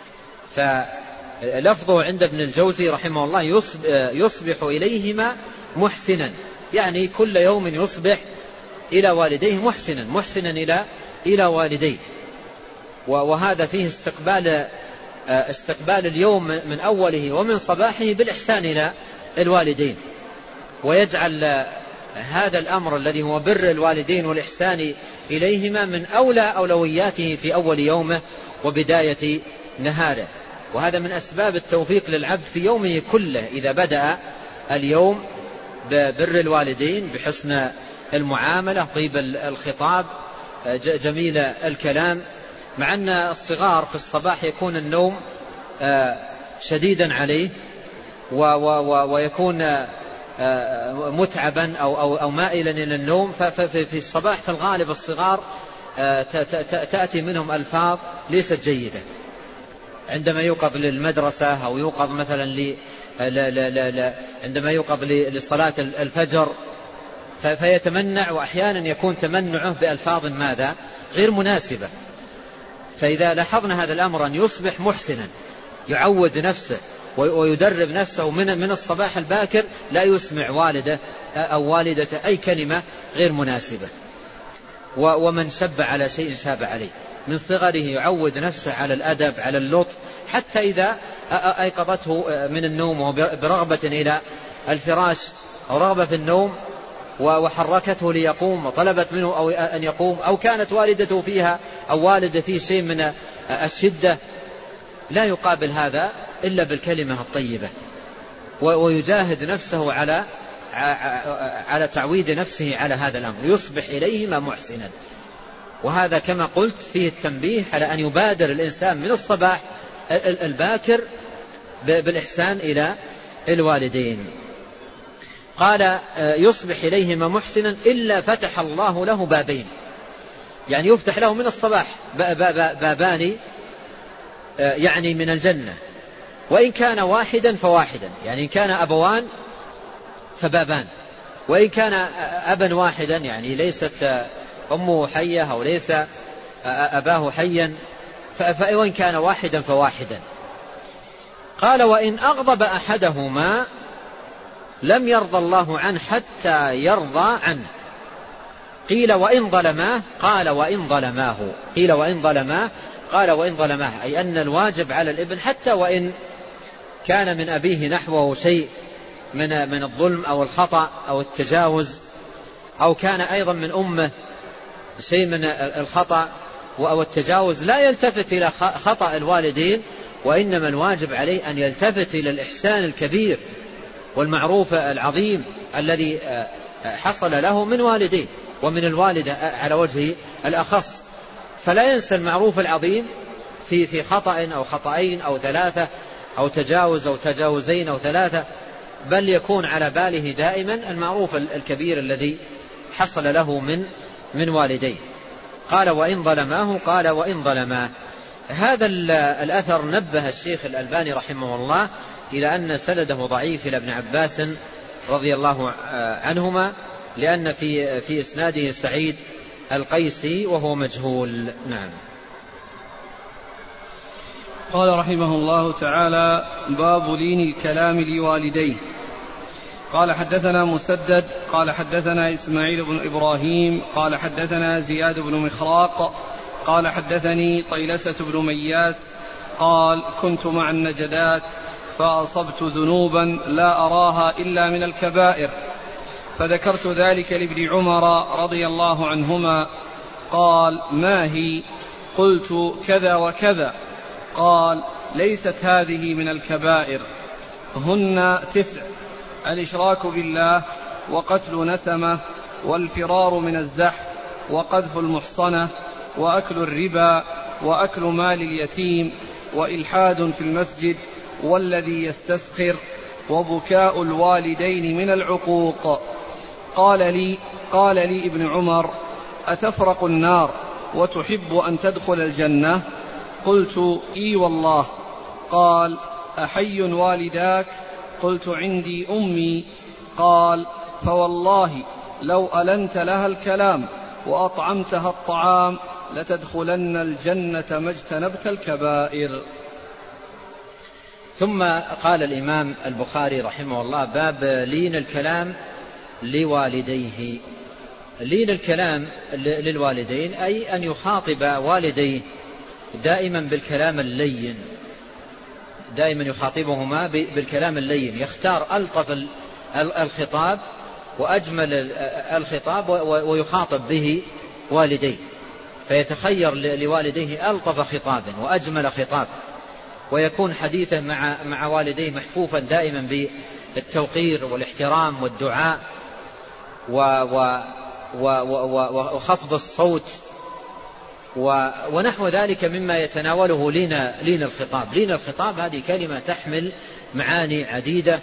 B: فلفظه عند ابن الجوزي رحمه الله: يصبح إليهما محسنا، يعني كل يوم يصبح إلى والديه محسنا محسنا إلى إلى والديه. وهذا فيه استقبال استقبال اليوم من أوله ومن صباحه بالإحسان إلى الوالدين، ويجعل هذا الأمر الذي هو بر الوالدين والإحسان إليهما من أولى أولوياته في أول يومه وبداية نهاره. وهذا من أسباب التوفيق للعبد في يومه كله، إذا بدأ اليوم ببر الوالدين، بحسن المعاملة، طيب الخطاب، جميل الكلام. مع أن الصغار في الصباح يكون النوم شديدا عليه ويكون متعبا أو, أو, أو مائلا إلى النوم، ففي الصباح في الغالب الصغار تأتي منهم ألفاظ ليست جيدة عندما يوقظ للمدرسة، أو يوقظ مثلا ل... لا لا لا لا عندما يوقظ لصلاة الفجر، فيتمنع، وأحيانا يكون تمنعه بألفاظ ماذا غير مناسبة. فإذا لاحظنا هذا الأمر أن يصبح محسنا، يعود نفسه ويدرب نفسه من من الصباح الباكر لا يسمع والده أو والدته أي كلمة غير مناسبة. ومن شب على شيء شاب عليه، من صغره يعود نفسه على الأدب، على اللطف، حتى إذا أيقظته من النوم وبرغبة إلى الفراش أو رغبة في النوم وحركته ليقوم وطلبت منه أو أن يقوم، أو كانت والدته فيها أو والده فيه شيء من الشدة، لا يقابل هذا إلا بالكلمة الطيبة، ويجاهد نفسه على على تعويد نفسه على هذا الأمر، يصبح إليهما محسنا. وهذا كما قلت فيه التنبيه على أن يبادر الإنسان من الصباح الباكر بالإحسان إلى الوالدين. قال يصبح إليهما محسنا إلا فتح الله له بابين، يعني يفتح له من الصباح بابان يعني من الجنة، وإن كان واحدا فواحدا، يعني إن كان أبوان فبابان، وإن كان أبا واحدا يعني ليست أمه حية أو ليس أباه حيا، فإن كان واحدا فواحدا. قال وإن أغضب أحدهما لم يرضى الله عنه حتى يرضى عنه. قيل وإن ظلماه، قال وإن ظلماه، قيل وإن ظلماه، قال وإن ظلماه، أي أن الواجب على الابن حتى وإن كان من أبيه نحوه شيء من من الظلم أو الخطأ أو التجاوز، أو كان أيضا من أمه شيء من الخطأ أو التجاوز، لا يلتفت إلى خطأ الوالدين، وإنما الواجب عليه أن يلتفت إلى الإحسان الكبير والمعروف العظيم الذي حصل له من والديه ومن الوالدة على وجه الأخص. فلا ينسى المعروف العظيم في في خطأ أو خطأين أو ثلاثة أو تجاوز أو تجاوزين أو ثلاثة، بل يكون على باله دائما المعروف الكبير الذي حصل له من من والديه. قال وإن ظلماه، قال وإن ظلماه. هذا الأثر نبه الشيخ الألباني رحمه الله إلى أن سنده ضعيف إلى ابن عباس رضي الله عنهما، لأن في في إسناده سعيد القيسي وهو مجهول. نعم.
A: قال رحمه الله تعالى باب لين الكلام لوالديه. قال حدثنا مسدد قال حدثنا إسماعيل بن إبراهيم قال حدثنا زياد بن مخراق قال حدثني طيلسة بن مياس قال كنت مع النجدات فأصبت ذنوبا لا أراها إلا من الكبائر، فذكرت ذلك لابن عمر رضي الله عنهما، قال ما هي؟ قلت كذا وكذا، قال ليست هذه من الكبائر، هن تسع: الإشراك بالله، وقتل نسمة، والفرار من الزحف، وقذف المحصنة، وأكل الربا، وأكل مال اليتيم، وإلحاد في المسجد، والذي يستسخر، وبكاء الوالدين من العقوق. قال لي قال لي ابن عمر: أتفرق النار وتحب أن تدخل الجنة؟ قلت: إي والله. قال: أحي والداك؟ قلت: عندي أمي. قال: فوالله لو ألنت لها الكلام وأطعمتها الطعام لتدخلن الجنة ما اجتنبت الكبائر.
B: ثم قال الإمام البخاري رحمه الله باب لين الكلام لوالديه. لين الكلام للوالدين أي أن يخاطب والديه دائما بالكلام اللين، دائما يخاطبهما بالكلام اللين، يختار ألطف الخطاب وأجمل الخطاب ويخاطب به والديه، فيتخير لوالديه ألطف خطاب وأجمل خطاب، ويكون حديثه مع مع والديه محفوفا دائما بالتوقير والاحترام والدعاء وخفض الصوت ونحو ذلك مما يتناوله لين لين الخطاب. لين الخطاب هذه كلمة تحمل معاني عديدة،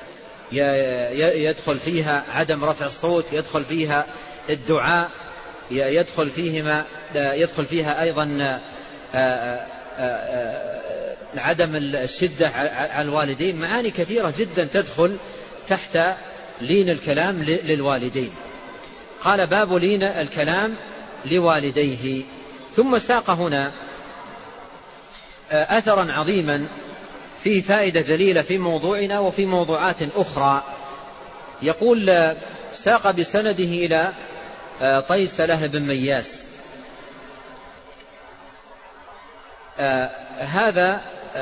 B: يدخل فيها عدم رفع الصوت، يدخل فيها الدعاء، يدخل فيهما يدخل فيها أيضا عدم الشدة على الوالدين. معاني كثيرة جدا تدخل تحت لين الكلام للوالدين. قال باب لين الكلام لوالديه. ثم ساق هنا أثرا عظيما فيه فائدة جليلة في موضوعنا وفي موضوعات أخرى. يقول ساق بسنده إلى طيسلة بن مياس. هذا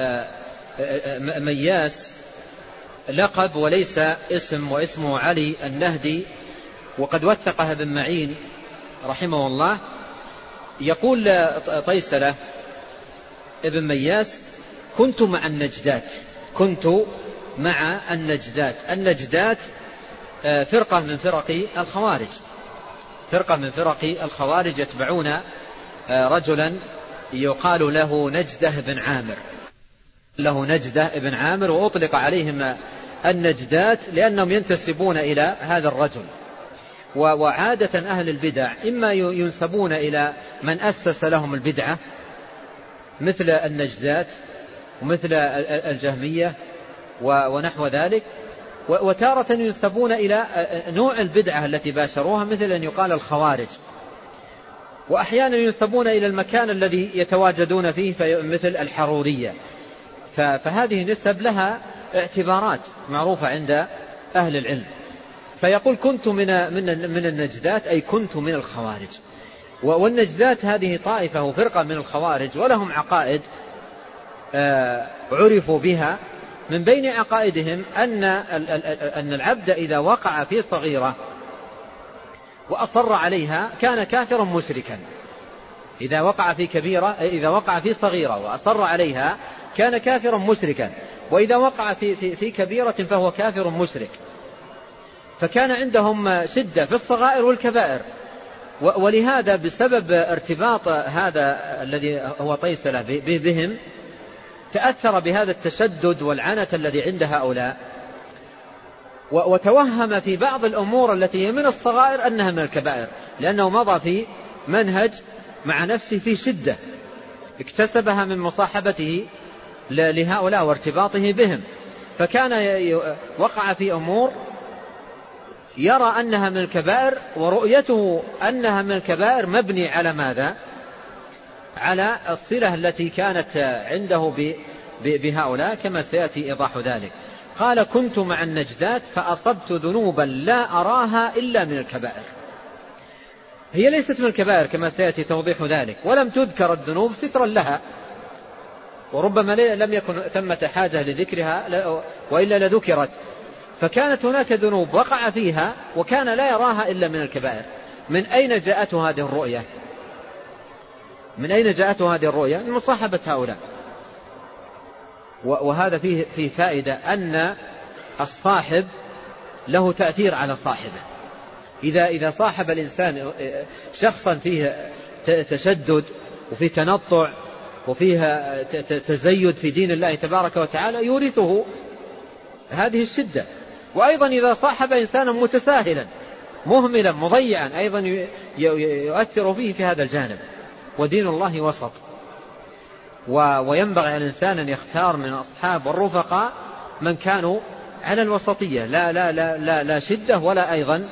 B: مياس لقب وليس اسم، واسمه علي النهدي، وقد وثقه ابن معين رحمه الله. يقول طيسلة ابن مياس: كنت مع النجدات. كنت مع النجدات. النجدات فرقة من فرق الخوارج فرقة من فرق الخوارج يتبعون رجلا يقال له نجدة بن عامر له نجدة بن عامر وأطلق عليهم النجدات لأنهم ينتسبون إلى هذا الرجل. وعادة أهل البدع إما ينسبون إلى من أسس لهم البدعة مثل النجدات ومثل الجهمية ونحو ذلك، وتارة ينسبون إلى نوع البدعة التي باشروها مثل أن يقال الخوارج، وأحيانا ينسبون إلى المكان الذي يتواجدون فيه مثل الحرورية. فهذه نسب لها اعتبارات معروفة عند أهل العلم. فيقول كنت من من النجدات أي كنت من الخوارج. والنجدات هذه طائفة وفرقة من الخوارج ولهم عقائد عرفوا بها. من بين عقائدهم أن أن العبد إذا وقع في صغيرة وأصر عليها كان كافرا مشركا. إذا وقع في كبيرة إذا وقع في صغيرة وأصر عليها كان كافرا مشركا، وإذا وقع في في في كبيرة فهو كافر مشرك. فكان عندهم شدة في الصغائر والكبائر، ولهذا بسبب ارتباط هذا الذي هو طيسلة بهم تأثر بهذا التشدد والعنة الذي عند هؤلاء، وتوهم في بعض الأمور التي هي من الصغائر أنها من الكبائر، لأنه مضى في منهج مع نفسه في شدة اكتسبها من مصاحبته لهؤلاء وارتباطه بهم. فكان وقع في أمور يرى أنها من الكبائر، ورؤيته أنها من الكبائر مبني على ماذا؟ على الصلة التي كانت عنده بهؤلاء كما سيأتي إيضاح ذلك. قال كنت مع النجدات فأصبت ذنوبا لا أراها إلا من الكبائر. هي ليست من الكبائر كما سيأتي توضيح ذلك، ولم تذكر الذنوب سترا لها، وربما لم يكن ثمة حاجة لذكرها وإلا لذكرت. فكانت هناك ذنوب وقع فيها وكان لا يراها إلا من الكبائر. من أين جاءته هذه الرؤية؟ من أين جاءته هذه الرؤية؟ من مصاحبة هؤلاء. وهذا فيه, فيه فائدة أن الصاحب له تأثير على صاحبه. إذا, إذا صاحب الإنسان شخصا فيه تشدد وفيه تنطع وفيه تزيد في دين الله تبارك وتعالى يورثه هذه الشدة. وأيضا إذا صاحب إنسانا متساهلا مهملا مضيعا أيضا يؤثر فيه في هذا الجانب. ودين الله وسط، وينبغي على الإنسان أن يختار من أصحاب والرفقاء من كانوا على الوسطية، لا, لا, لا, لا, لا شدة ولا أيضا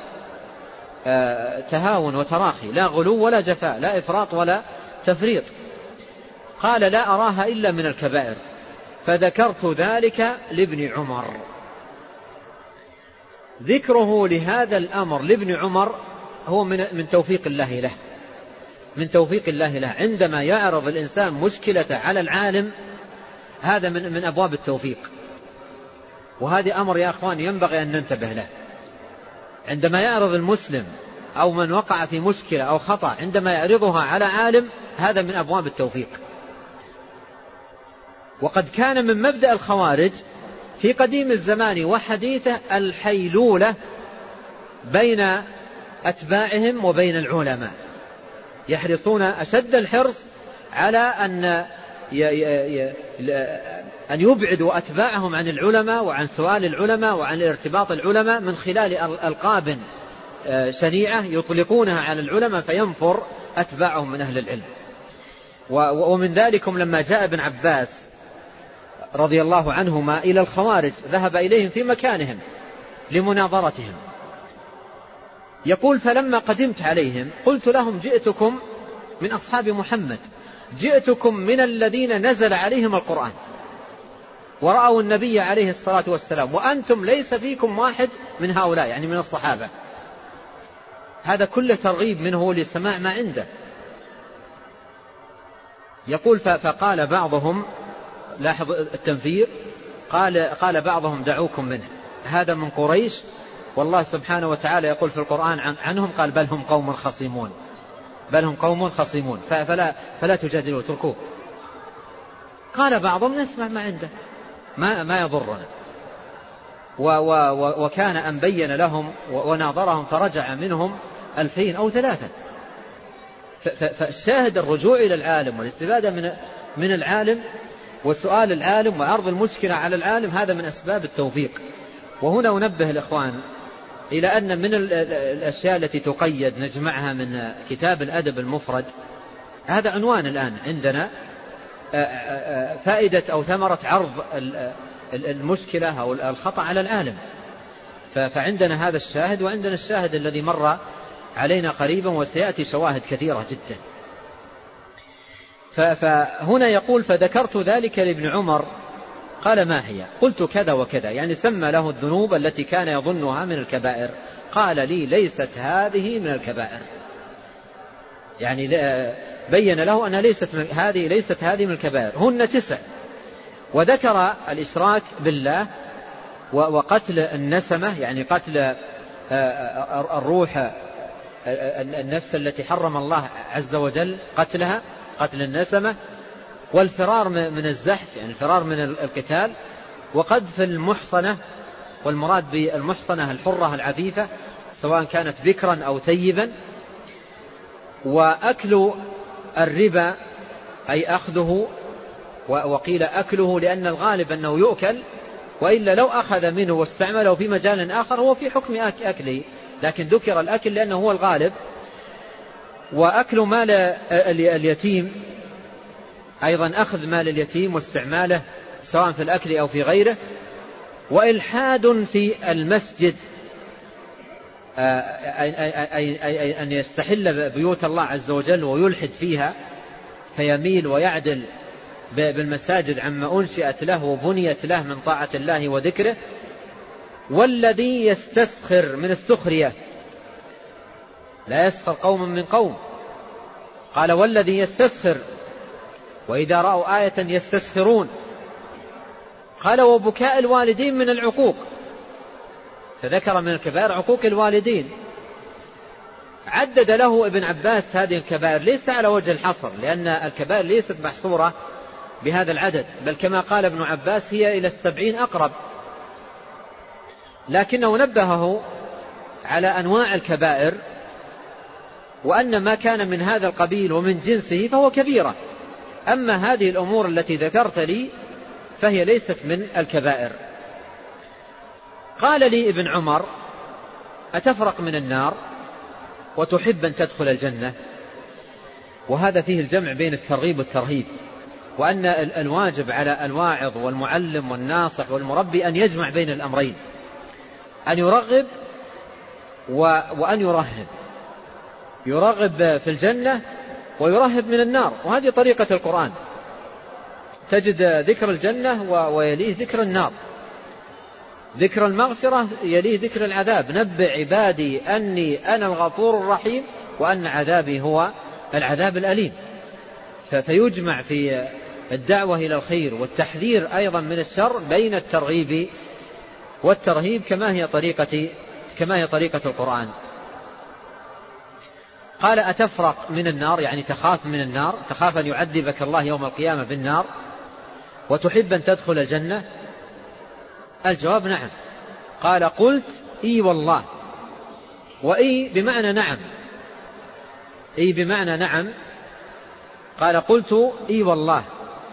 B: تهاون وتراخي، لا غلو ولا جفاء، لا إفراط ولا تفريط. قال لا أراها إلا من الكبائر. فذكرت ذلك لابن عمر. ذكره لهذا الأمر لابن عمر هو من, من توفيق الله له من توفيق الله له عندما يعرض الإنسان مشكلة على العالم، هذا من, من أبواب التوفيق. وهذا أمر يا أخوان ينبغي أن ننتبه له. عندما يعرض المسلم أو من وقع في مشكلة أو خطأ عندما يعرضها على عالم، هذا من أبواب التوفيق. وقد كان من مبدأ الخوارج في قديم الزمان وحديثه الحيلولة بين أتباعهم وبين العلماء، يحرصون أشد الحرص على أن أن يبعدوا أتباعهم عن العلماء وعن سؤال العلماء وعن ارتباط العلماء من خلال ألقاب شنيعة يطلقونها على العلماء فينفر أتباعهم من أهل العلم. ومن ذلكم لما جاء ابن عباس رضي الله عنهما إلى الخوارج ذهب إليهم في مكانهم لمناظرتهم. يقول فلما قدمت عليهم قلت لهم جئتكم من أصحاب محمد، جئتكم من الذين نزل عليهم القرآن ورأوا النبي عليه الصلاة والسلام، وأنتم ليس فيكم واحد من هؤلاء، يعني من الصحابة. هذا كله ترغيب منه لسماع ما عنده. يقول فقال بعضهم، لاحظ التنفير، قال, قال بعضهم دعوكم منه، هذا من قريش، والله سبحانه وتعالى يقول في القرآن عن عنهم قال بل هم قوم خصيمون، بل هم قوم خصيمون فلا, فلا تجادلوا تركوه. قال بعضهم نسمع ما عنده ما, ما يضرنا. وكان أن بين لهم وناظرهم فرجع منهم ألفين أو ثلاثة. فالشاهد الرجوع إلى العالم والاستفادة من من العالم وسؤال العالم وعرض المشكلة على العالم، هذا من أسباب التوفيق. وهنا أنبه الإخوان إلى أن من الأشياء التي تقيد نجمعها من كتاب الأدب المفرد، هذا عنوان الآن عندنا، فائدة أو ثمرة عرض المشكلة أو الخطأ على العالم. فعندنا هذا الشاهد، وعندنا الشاهد الذي مر علينا قريبا وسيأتي شواهد كثيرة جدا. فهنا يقول: فذكرت ذلك لابن عمر قال: ما هي؟ قلت كذا وكذا، يعني سمى له الذنوب التي كان يظنها من الكبائر. قال لي: ليست هذه من الكبائر، يعني بين له أنها ليست من هذه ليست هذه من الكبائر، هن تسع. وذكر الإشراك بالله وقتل النسمة، يعني قتل الروح النفس التي حرم الله عز وجل قتلها، قتل النسمة، والفرار من الزحف، يعني الفرار من القتال، وقذف المحصنة، والمراد بالمحصنة الحرة العفيفة سواء كانت بكرا أو ثيبا، وأكل الربا أي أخذه، وقيل أكله لأن الغالب أنه يؤكل، وإلا لو أخذ منه واستعمله في مجال آخر هو في حكم أكله، لكن ذكر الأكل لأنه هو الغالب. وأكل مال اليتيم أيضا، أخذ مال اليتيم واستعماله سواء في الأكل أو في غيره. وإلحاد في المسجد، أي أن يستحل بيوت الله عز وجل ويلحد فيها، فيميل ويعدل بالمساجد عما أنشئت له وبنيت له من طاعة الله وذكره. والذي يستسخر من السخرية، لا يسخر قوم من قوم، قال: والذي يستسخر، وإذا رأوا آية يستسخرون. قال: وبكاء الوالدين من العقوق، فذكر من الكبائر عقوق الوالدين. عدد له ابن عباس هذه الكبائر ليس على وجه الحصر، لأن الكبائر ليست محصورة بهذا العدد، بل كما قال ابن عباس هي إلى السبعين أقرب، لكنه نبهه على أنواع الكبائر، وأن ما كان من هذا القبيل ومن جنسه فهو كبيرة. أما هذه الأمور التي ذكرت لي فهي ليست من الكبائر. قال لي ابن عمر: أتفرق من النار وتحب أن تدخل الجنة؟ وهذا فيه الجمع بين الترغيب والترهيب، وأن الواجب على الواعظ والمعلم والناصح والمربي أن يجمع بين الأمرين، أن يرغب وأن يرهب، يرغب في الجنة ويرهب من النار. وهذه طريقة القرآن، تجد ذكر الجنة ويليه ذكر النار، ذكر المغفرة يليه ذكر العذاب. نبئ عبادي أني أنا الغفور الرحيم وأن عذابي هو العذاب الأليم. فيجمع في الدعوة إلى الخير والتحذير أيضا من الشر بين الترغيب والترهيب، كما هي طريقة كما هي طريقة القرآن. قال: أتفرق من النار، يعني تخاف من النار، تخاف أن يعذبك الله يوم القيامة بالنار، وتحب أن تدخل الجنة؟ الجواب: نعم. قال: قلت: إي والله. وإي بمعنى نعم، إي بمعنى نعم. قال: قلت: إي والله،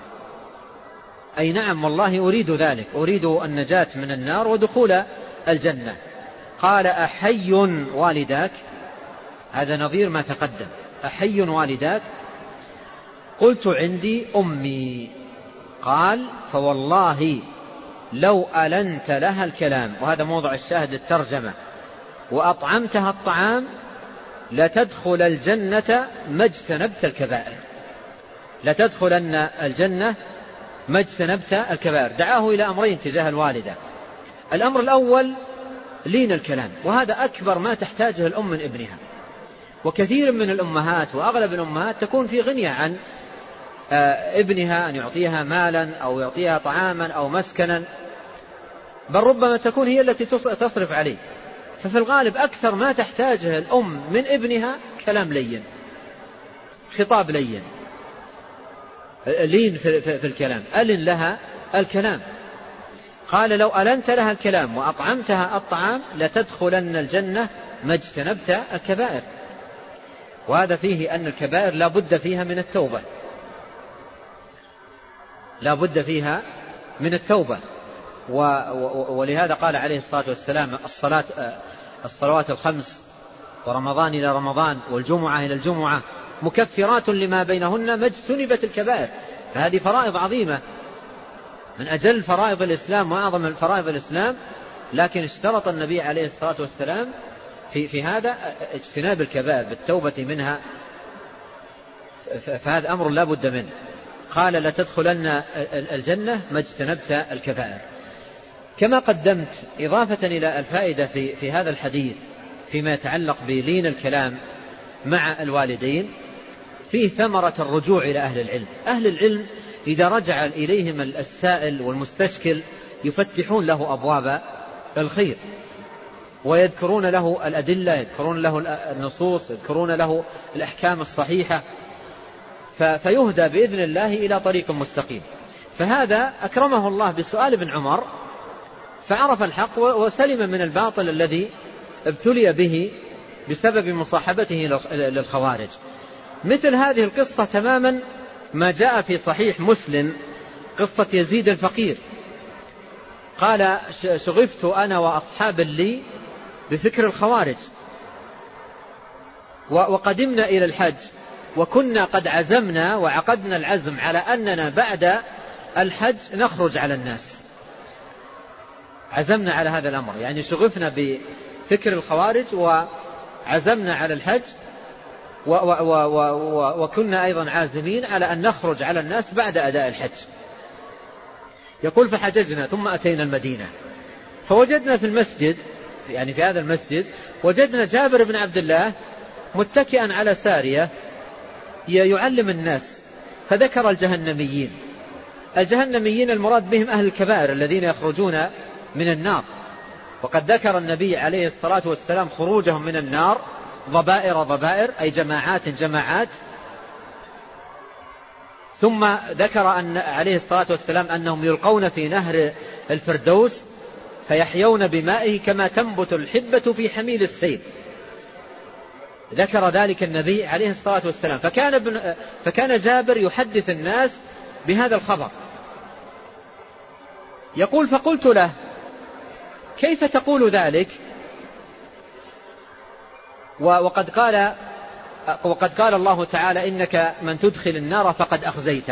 B: أي نعم والله أريد ذلك، أريد النجاة من النار ودخول الجنة. قال: أحي والداك؟ هذا نظير ما تقدم، أحي والداك؟ قلت: عندي أمي. قال: فوالله لو ألنت لها الكلام، وهذا موضع الشاهد الترجمة، وأطعمتها الطعام لتدخل الجنة ما اجتنبت الكبائر، لتدخلن الجنة ما اجتنبت الكبائر. دعاه إلى أمرين تجاه الوالدة. الأمر الأول لين الكلام، وهذا أكبر ما تحتاجه الأم من ابنها. وكثير من الأمهات وأغلب الأمهات تكون في غنى عن ابنها، أن يعطيها مالا أو يعطيها طعاما أو مسكنا، بل ربما تكون هي التي تصرف عليه. ففي الغالب أكثر ما تحتاجه الأم من ابنها كلام لين، خطاب لين، لين في الكلام، ألن لها الكلام. قال لو ألنت لها الكلام وأطعمتها الطعام لتدخلن الجنة ما اجتنبت الكبائر. وهذا فيه أن الكبائر لا بد فيها من التوبة، لا بد فيها من التوبة. ولهذا قال عليه الصلاة والسلام الصلاة الصلوات الخمس ورمضان إلى رمضان والجمعة إلى الجمعة مكفرات لما بينهن ما اجتنبت الكبائر. فهذه فرائض عظيمة من أجل فرائض الإسلام وأعظم الفرائض الإسلام، لكن اشترط النبي عليه الصلاة والسلام في, في هذا اجتناب الكبائر بالتوبة منها، فهذا أمر لا بد منه. قال لتدخلن الجنة ما اجتنبت الكبائر. كما قدمت إضافة إلى الفائدة في, في هذا الحديث فيما يتعلق بلين الكلام مع الوالدين، فيه ثمرة الرجوع إلى أهل العلم. أهل العلم إذا رجع إليهم السائل والمستشكل يفتحون له أبواب الخير ويذكرون له الأدلة، يذكرون له النصوص، يذكرون له الأحكام الصحيحة، فيهدى بإذن الله إلى طريق مستقيم. فهذا أكرمه الله بسؤال ابن عمر فعرف الحق وسلم من الباطل الذي ابتلي به بسبب مصاحبته للخوارج. مثل هذه القصة تماما ما جاء في صحيح مسلم قصة يزيد الفقير. قال شغفت أنا وأصحاب لي بفكر الخوارج، وقدمنا إلى الحج وكنا قد عزمنا وعقدنا العزم على أننا بعد الحج نخرج على الناس. عزمنا على هذا الأمر، يعني شغفنا بفكر الخوارج وعزمنا على الحج و و و و وكنا أيضا عازمين على أن نخرج على الناس بعد أداء الحج. يقول فحججنا ثم أتينا المدينة فوجدنا في المسجد، يعني في هذا المسجد وجدنا جابر بن عبد الله متكئا على سارية يعلم الناس، فذكر الجهنميين. الجهنميين المراد بهم أهل الكبائر الذين يخرجون من النار، وقد ذكر النبي عليه الصلاة والسلام خروجهم من النار ضبائر ضبائر أي جماعات جماعات. ثم ذكر أن عليه الصلاة والسلام أنهم يلقون في نهر الفردوس فيحيون بمائه كما تنبت الحبة في حميل السيل. ذكر ذلك النبي عليه الصلاة والسلام. فكان, ابن فكان جابر يحدث الناس بهذا الخبر. يقول فقلت له كيف تقول ذلك وقد قال وقد قال الله تعالى إنك من تدخل النار فقد أخزيته.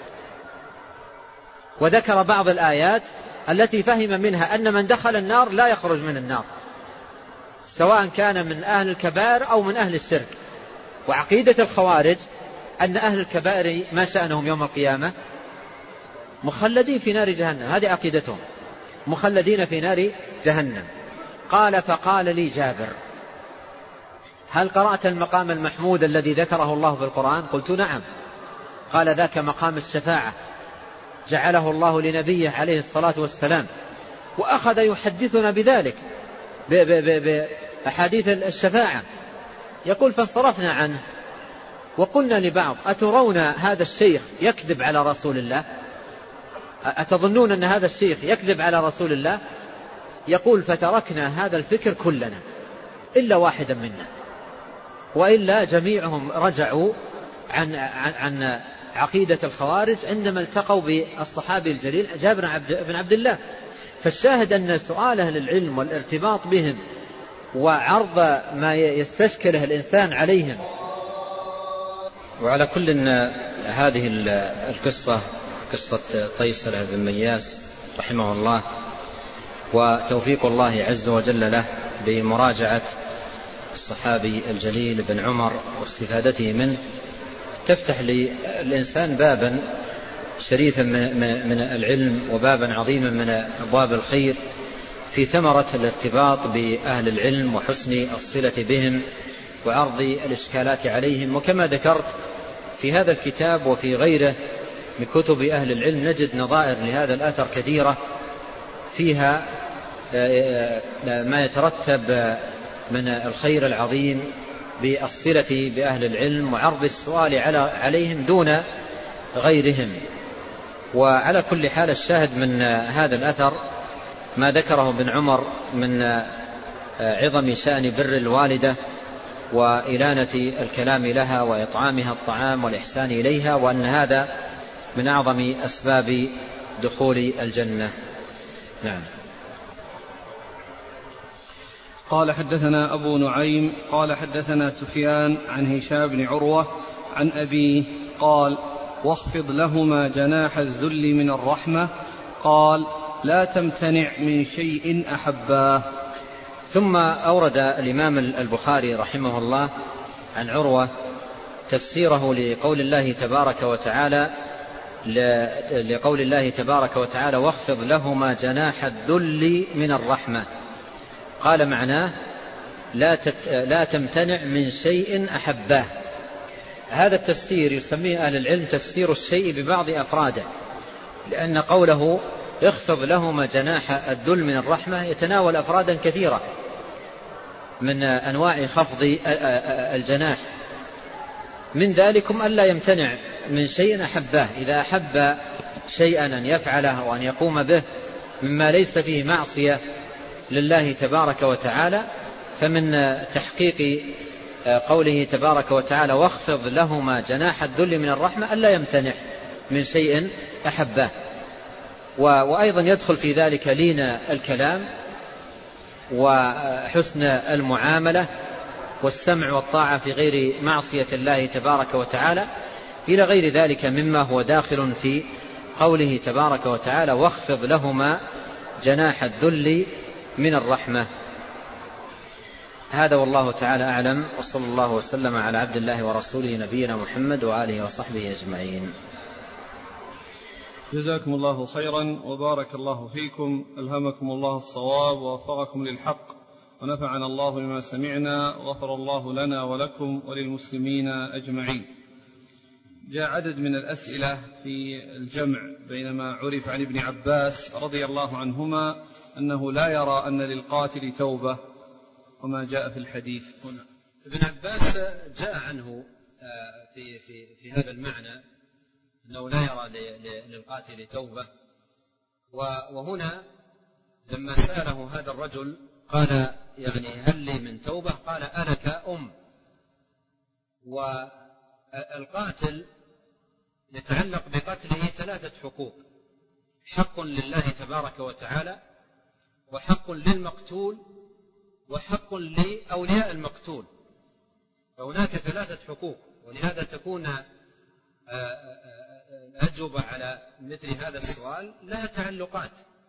B: وذكر بعض الآيات التي فهم منها أن من دخل النار لا يخرج من النار سواء كان من أهل الكبائر أو من أهل الشرك. وعقيدة الخوارج أن أهل الكبائر ما شأنهم يوم القيامة مخلدين في نار جهنم، هذه عقيدتهم، مخلدين في نار جهنم. قال فقال لي جابر هل قرأت المقام المحمود الذي ذكره الله في القرآن؟ قلت نعم. قال ذاك مقام الشفاعة جعله الله لنبيه عليه الصلاة والسلام، وأخذ يحدثنا بذلك بأحاديث الشفاعة. يقول فانصرفنا عنه وقلنا لبعض أترون هذا الشيخ يكذب على رسول الله؟ أتظنون أن هذا الشيخ يكذب على رسول الله؟ يقول فتركنا هذا الفكر كلنا إلا واحدا منا، وإلا جميعهم رجعوا عن, عن, عن عقيدة الخوارج عندما التقوا بالصحابي الجليل جابر بن عبد الله. فالشاهد أن سؤاله للعلم والارتباط بهم وعرض ما يستشكله الإنسان عليهم.
C: وعلى كل إن هذه القصة قصة طيسلة بن مياس رحمه الله وتوفيق الله عز وجل له بمراجعة الصحابي الجليل بن عمر واستفادته منه تفتح للإنسان بابا شريفا من العلم وبابا عظيما من أبواب الخير في ثمرة الارتباط بأهل العلم وحسن الصلة بهم وعرض الإشكالات عليهم. وكما ذكرت في هذا الكتاب وفي غيره من كتب أهل العلم نجد نظائر لهذا الأثر كثيرة فيها ما يترتب من الخير العظيم بالصلة بأهل العلم وعرض السؤال عليهم دون غيرهم. وعلى كل حال الشاهد من هذا الأثر ما ذكره ابن عمر من عظم شأن بر الوالدة وإلانة الكلام لها وإطعامها الطعام والإحسان إليها، وأن هذا من أعظم أسباب دخول الجنة. نعم.
A: قال حدثنا أبو نعيم قال حدثنا سفيان عن هشام بن عروة عن أبيه قال: واخفض لهما جناح الذل من الرحمة. قال: لا تمتنع من شيء أحباه.
C: ثم أورد الإمام البخاري رحمه الله عن عروة تفسيره لقول الله تبارك وتعالى لقول الله تبارك وتعالى: واخفض لهما جناح الذل من الرحمة. قال معناه: لا, لا تمتنع من شيء أحباه. هذا التفسير يسميه أهل العلم تفسير الشيء ببعض أفراده، لأن قوله اخفض لهما جناح الذل من الرحمة يتناول أفرادا كثيرة من أنواع خفض الجناح، من ذلكم ألا يمتنع من شيء أحباه. إذا أحب شيئا أن يفعله وأن يقوم به مما ليس فيه معصية لله تبارك وتعالى، فمن تحقيق قوله تبارك وتعالى واخفض لهما جناح الذل من الرحمة ألا يمتنع من شيء أحباه. وأيضا يدخل في ذلك لين الكلام وحسن المعاملة والسمع والطاعة في غير معصية الله تبارك وتعالى، إلى غير ذلك مما هو داخل في قوله تبارك وتعالى واخفض لهما جناح الذل من الرحمة. هذا والله تعالى أعلم، وصلى الله وسلم على عبد الله ورسوله نبينا محمد وآله وصحبه أجمعين.
A: جزاكم الله خيرا وبارك الله فيكم، ألهمكم الله الصواب ووفقكم للحق، ونفعنا الله بما سمعنا، وغفر الله لنا ولكم وللمسلمين أجمعين. جاء عدد من الأسئلة في الجمع بين ما عرف عن ابن عباس رضي الله عنهما أنه لا يرى أن للقاتل توبة، وما جاء في الحديث هنا.
C: ابن عباس جاء عنه في, في, في هذا المعنى أنه لا يرى للقاتل توبة، وهنا لما سأله هذا الرجل قال يعني هل لي من توبة؟ قال ألك أم. والقاتل يتعلق بقتله ثلاثة حقوق: حق لله تبارك وتعالى، وحق للمقتول، وحق لأولياء المقتول. فهناك ثلاثة حقوق، ولهذا تكون الأجوبة على مثل هذا السؤال لها تعلقات.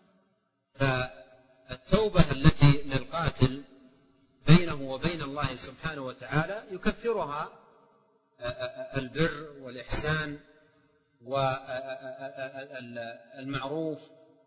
C: فالتوبة التي للقاتل بينه وبين الله سبحانه وتعالى يكفرها البر والإحسان والمعروف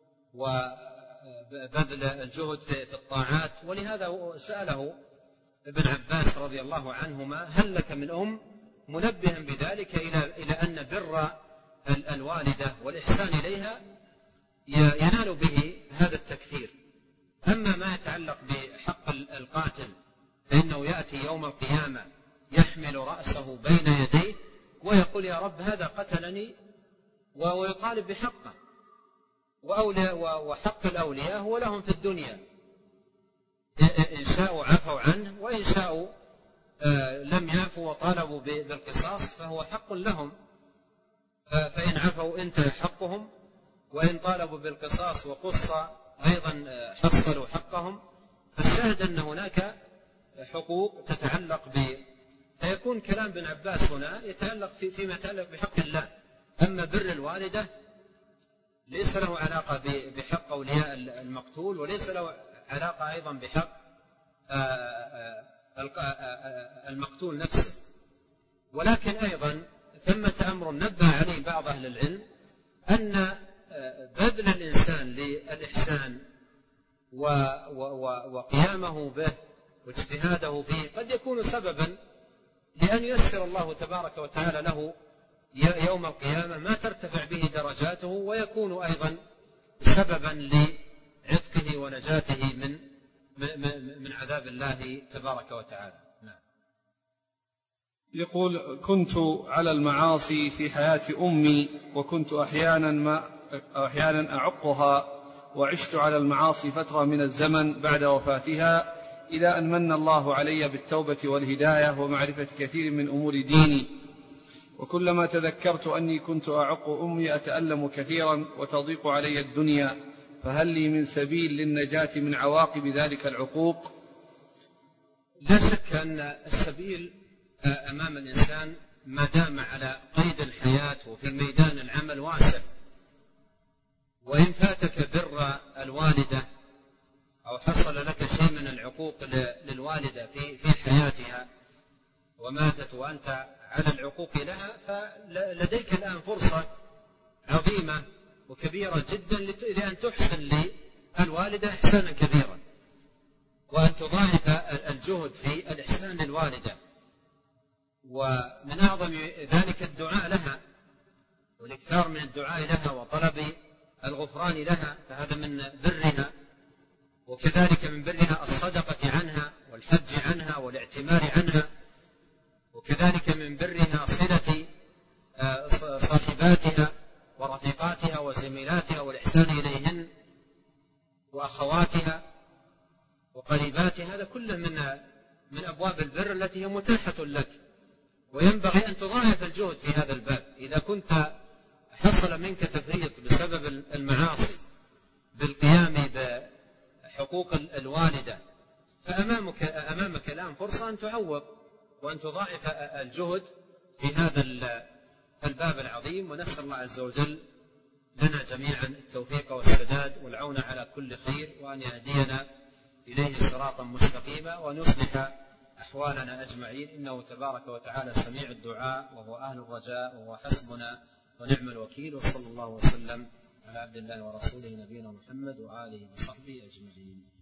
C: وبذل الجهد في الطاعات. ولهذا سأله ابن عباس رضي الله عنهما هل لك من أم، منبها بذلك إلى أن بر الوالدة والإحسان إليها ينال به هذا التكفير. أما ما يتعلق بحق القاتل فإنه يأتي يوم القيامة يحمل رأسه بين يديه ويقول يا رب هذا قتلني، ويطالب بحقه. وحق الأولياء هو لهم في الدنيا، إن شاءوا عفوا عنه، وإن شاءوا لم يعفوا وطالبوا بالقصاص فهو حق لهم، فإن عفوا انتهى حقهم، وإن طالبوا بالقصاص وقص أيضا حصلوا حقهم. فالشاهد أن هناك حقوق تتعلق ب فيكون كلام ابن عباس هنا يتعلق في فيما يتعلق بحق الله. أما بر الوالدة ليس له علاقة بحق أولياء المقتول، وليس له علاقة أيضا بحق المقتول نفسه. ولكن أيضا ثمة أمر نبه عليه بعض أهل العلم، أن بذل الإنسان للإحسان وقيامه به واجتهاده فيه قد يكون سببا لأن يسر الله تبارك وتعالى له يوم القيامة ما ترتفع به درجاته، ويكون أيضا سببا لعتقه ونجاته من من عذاب الله تبارك وتعالى. نعم.
A: يقول كنت على المعاصي في حياة أمي، وكنت أحيانا ما أحيانا أعقها وعشت على المعاصي فترة من الزمن بعد وفاتها، إلى أن من الله علي بالتوبة والهداية ومعرفة كثير من أمور ديني، وكلما تذكرت أني كنت أعق أمي أتألم كثيرا وتضيق علي الدنيا، فهل لي من سبيل للنجاة من عواقب ذلك العقوق؟
B: لا شك أن السبيل أمام الإنسان ما دام على قيد الحياة وفي ميدان العمل واسع. وإن فاتك بر الوالدة أو حصل لك شيء من العقوق للوالدة في في حياتها وماتت وأنت على العقوق لها، فلديك الآن فرصة عظيمة وكبيرة جدا لأن تحسن للوالدة إحسانا كبيرا، وأن تضاعف الجهد في الإحسان للوالدة. ومن أعظم ذلك الدعاء لها والإكثار من الدعاء لها وطلب الغفران لها، فهذا من برها. وكذلك من برها الصدقة عنها والحج عنها والاعتمار عنها، وكذلك من برها صلة صاحباتها ورفيقاتها وزميلاتها والإحسان إليهن وأخواتها وقريباتها. هذا كله من من أبواب البر التي هي متاحة لك، وينبغي أن تضاعف الجهد في هذا الباب. إذا كنت حصل منك تفريط بسبب المعاصي بالقيام بحقوق الوالدة، فأمامك أمامك الآن فرصة أن تعوض وأن تضاعف الجهد في هذا الباب العظيم. ونسأل الله عز وجل لنا جميعا التوفيق والسداد والعون على كل خير، وأن يهدينا إليه صراطا مستقيما، وأن يصلح أحوالنا أجمعين، إنه تبارك وتعالى سميع الدعاء وهو أهل الرجاء وهو حسبنا ونعم الوكيل. وصلى الله وسلم على عبد الله ورسوله نبينا محمد وآله وصحبه أجمعين.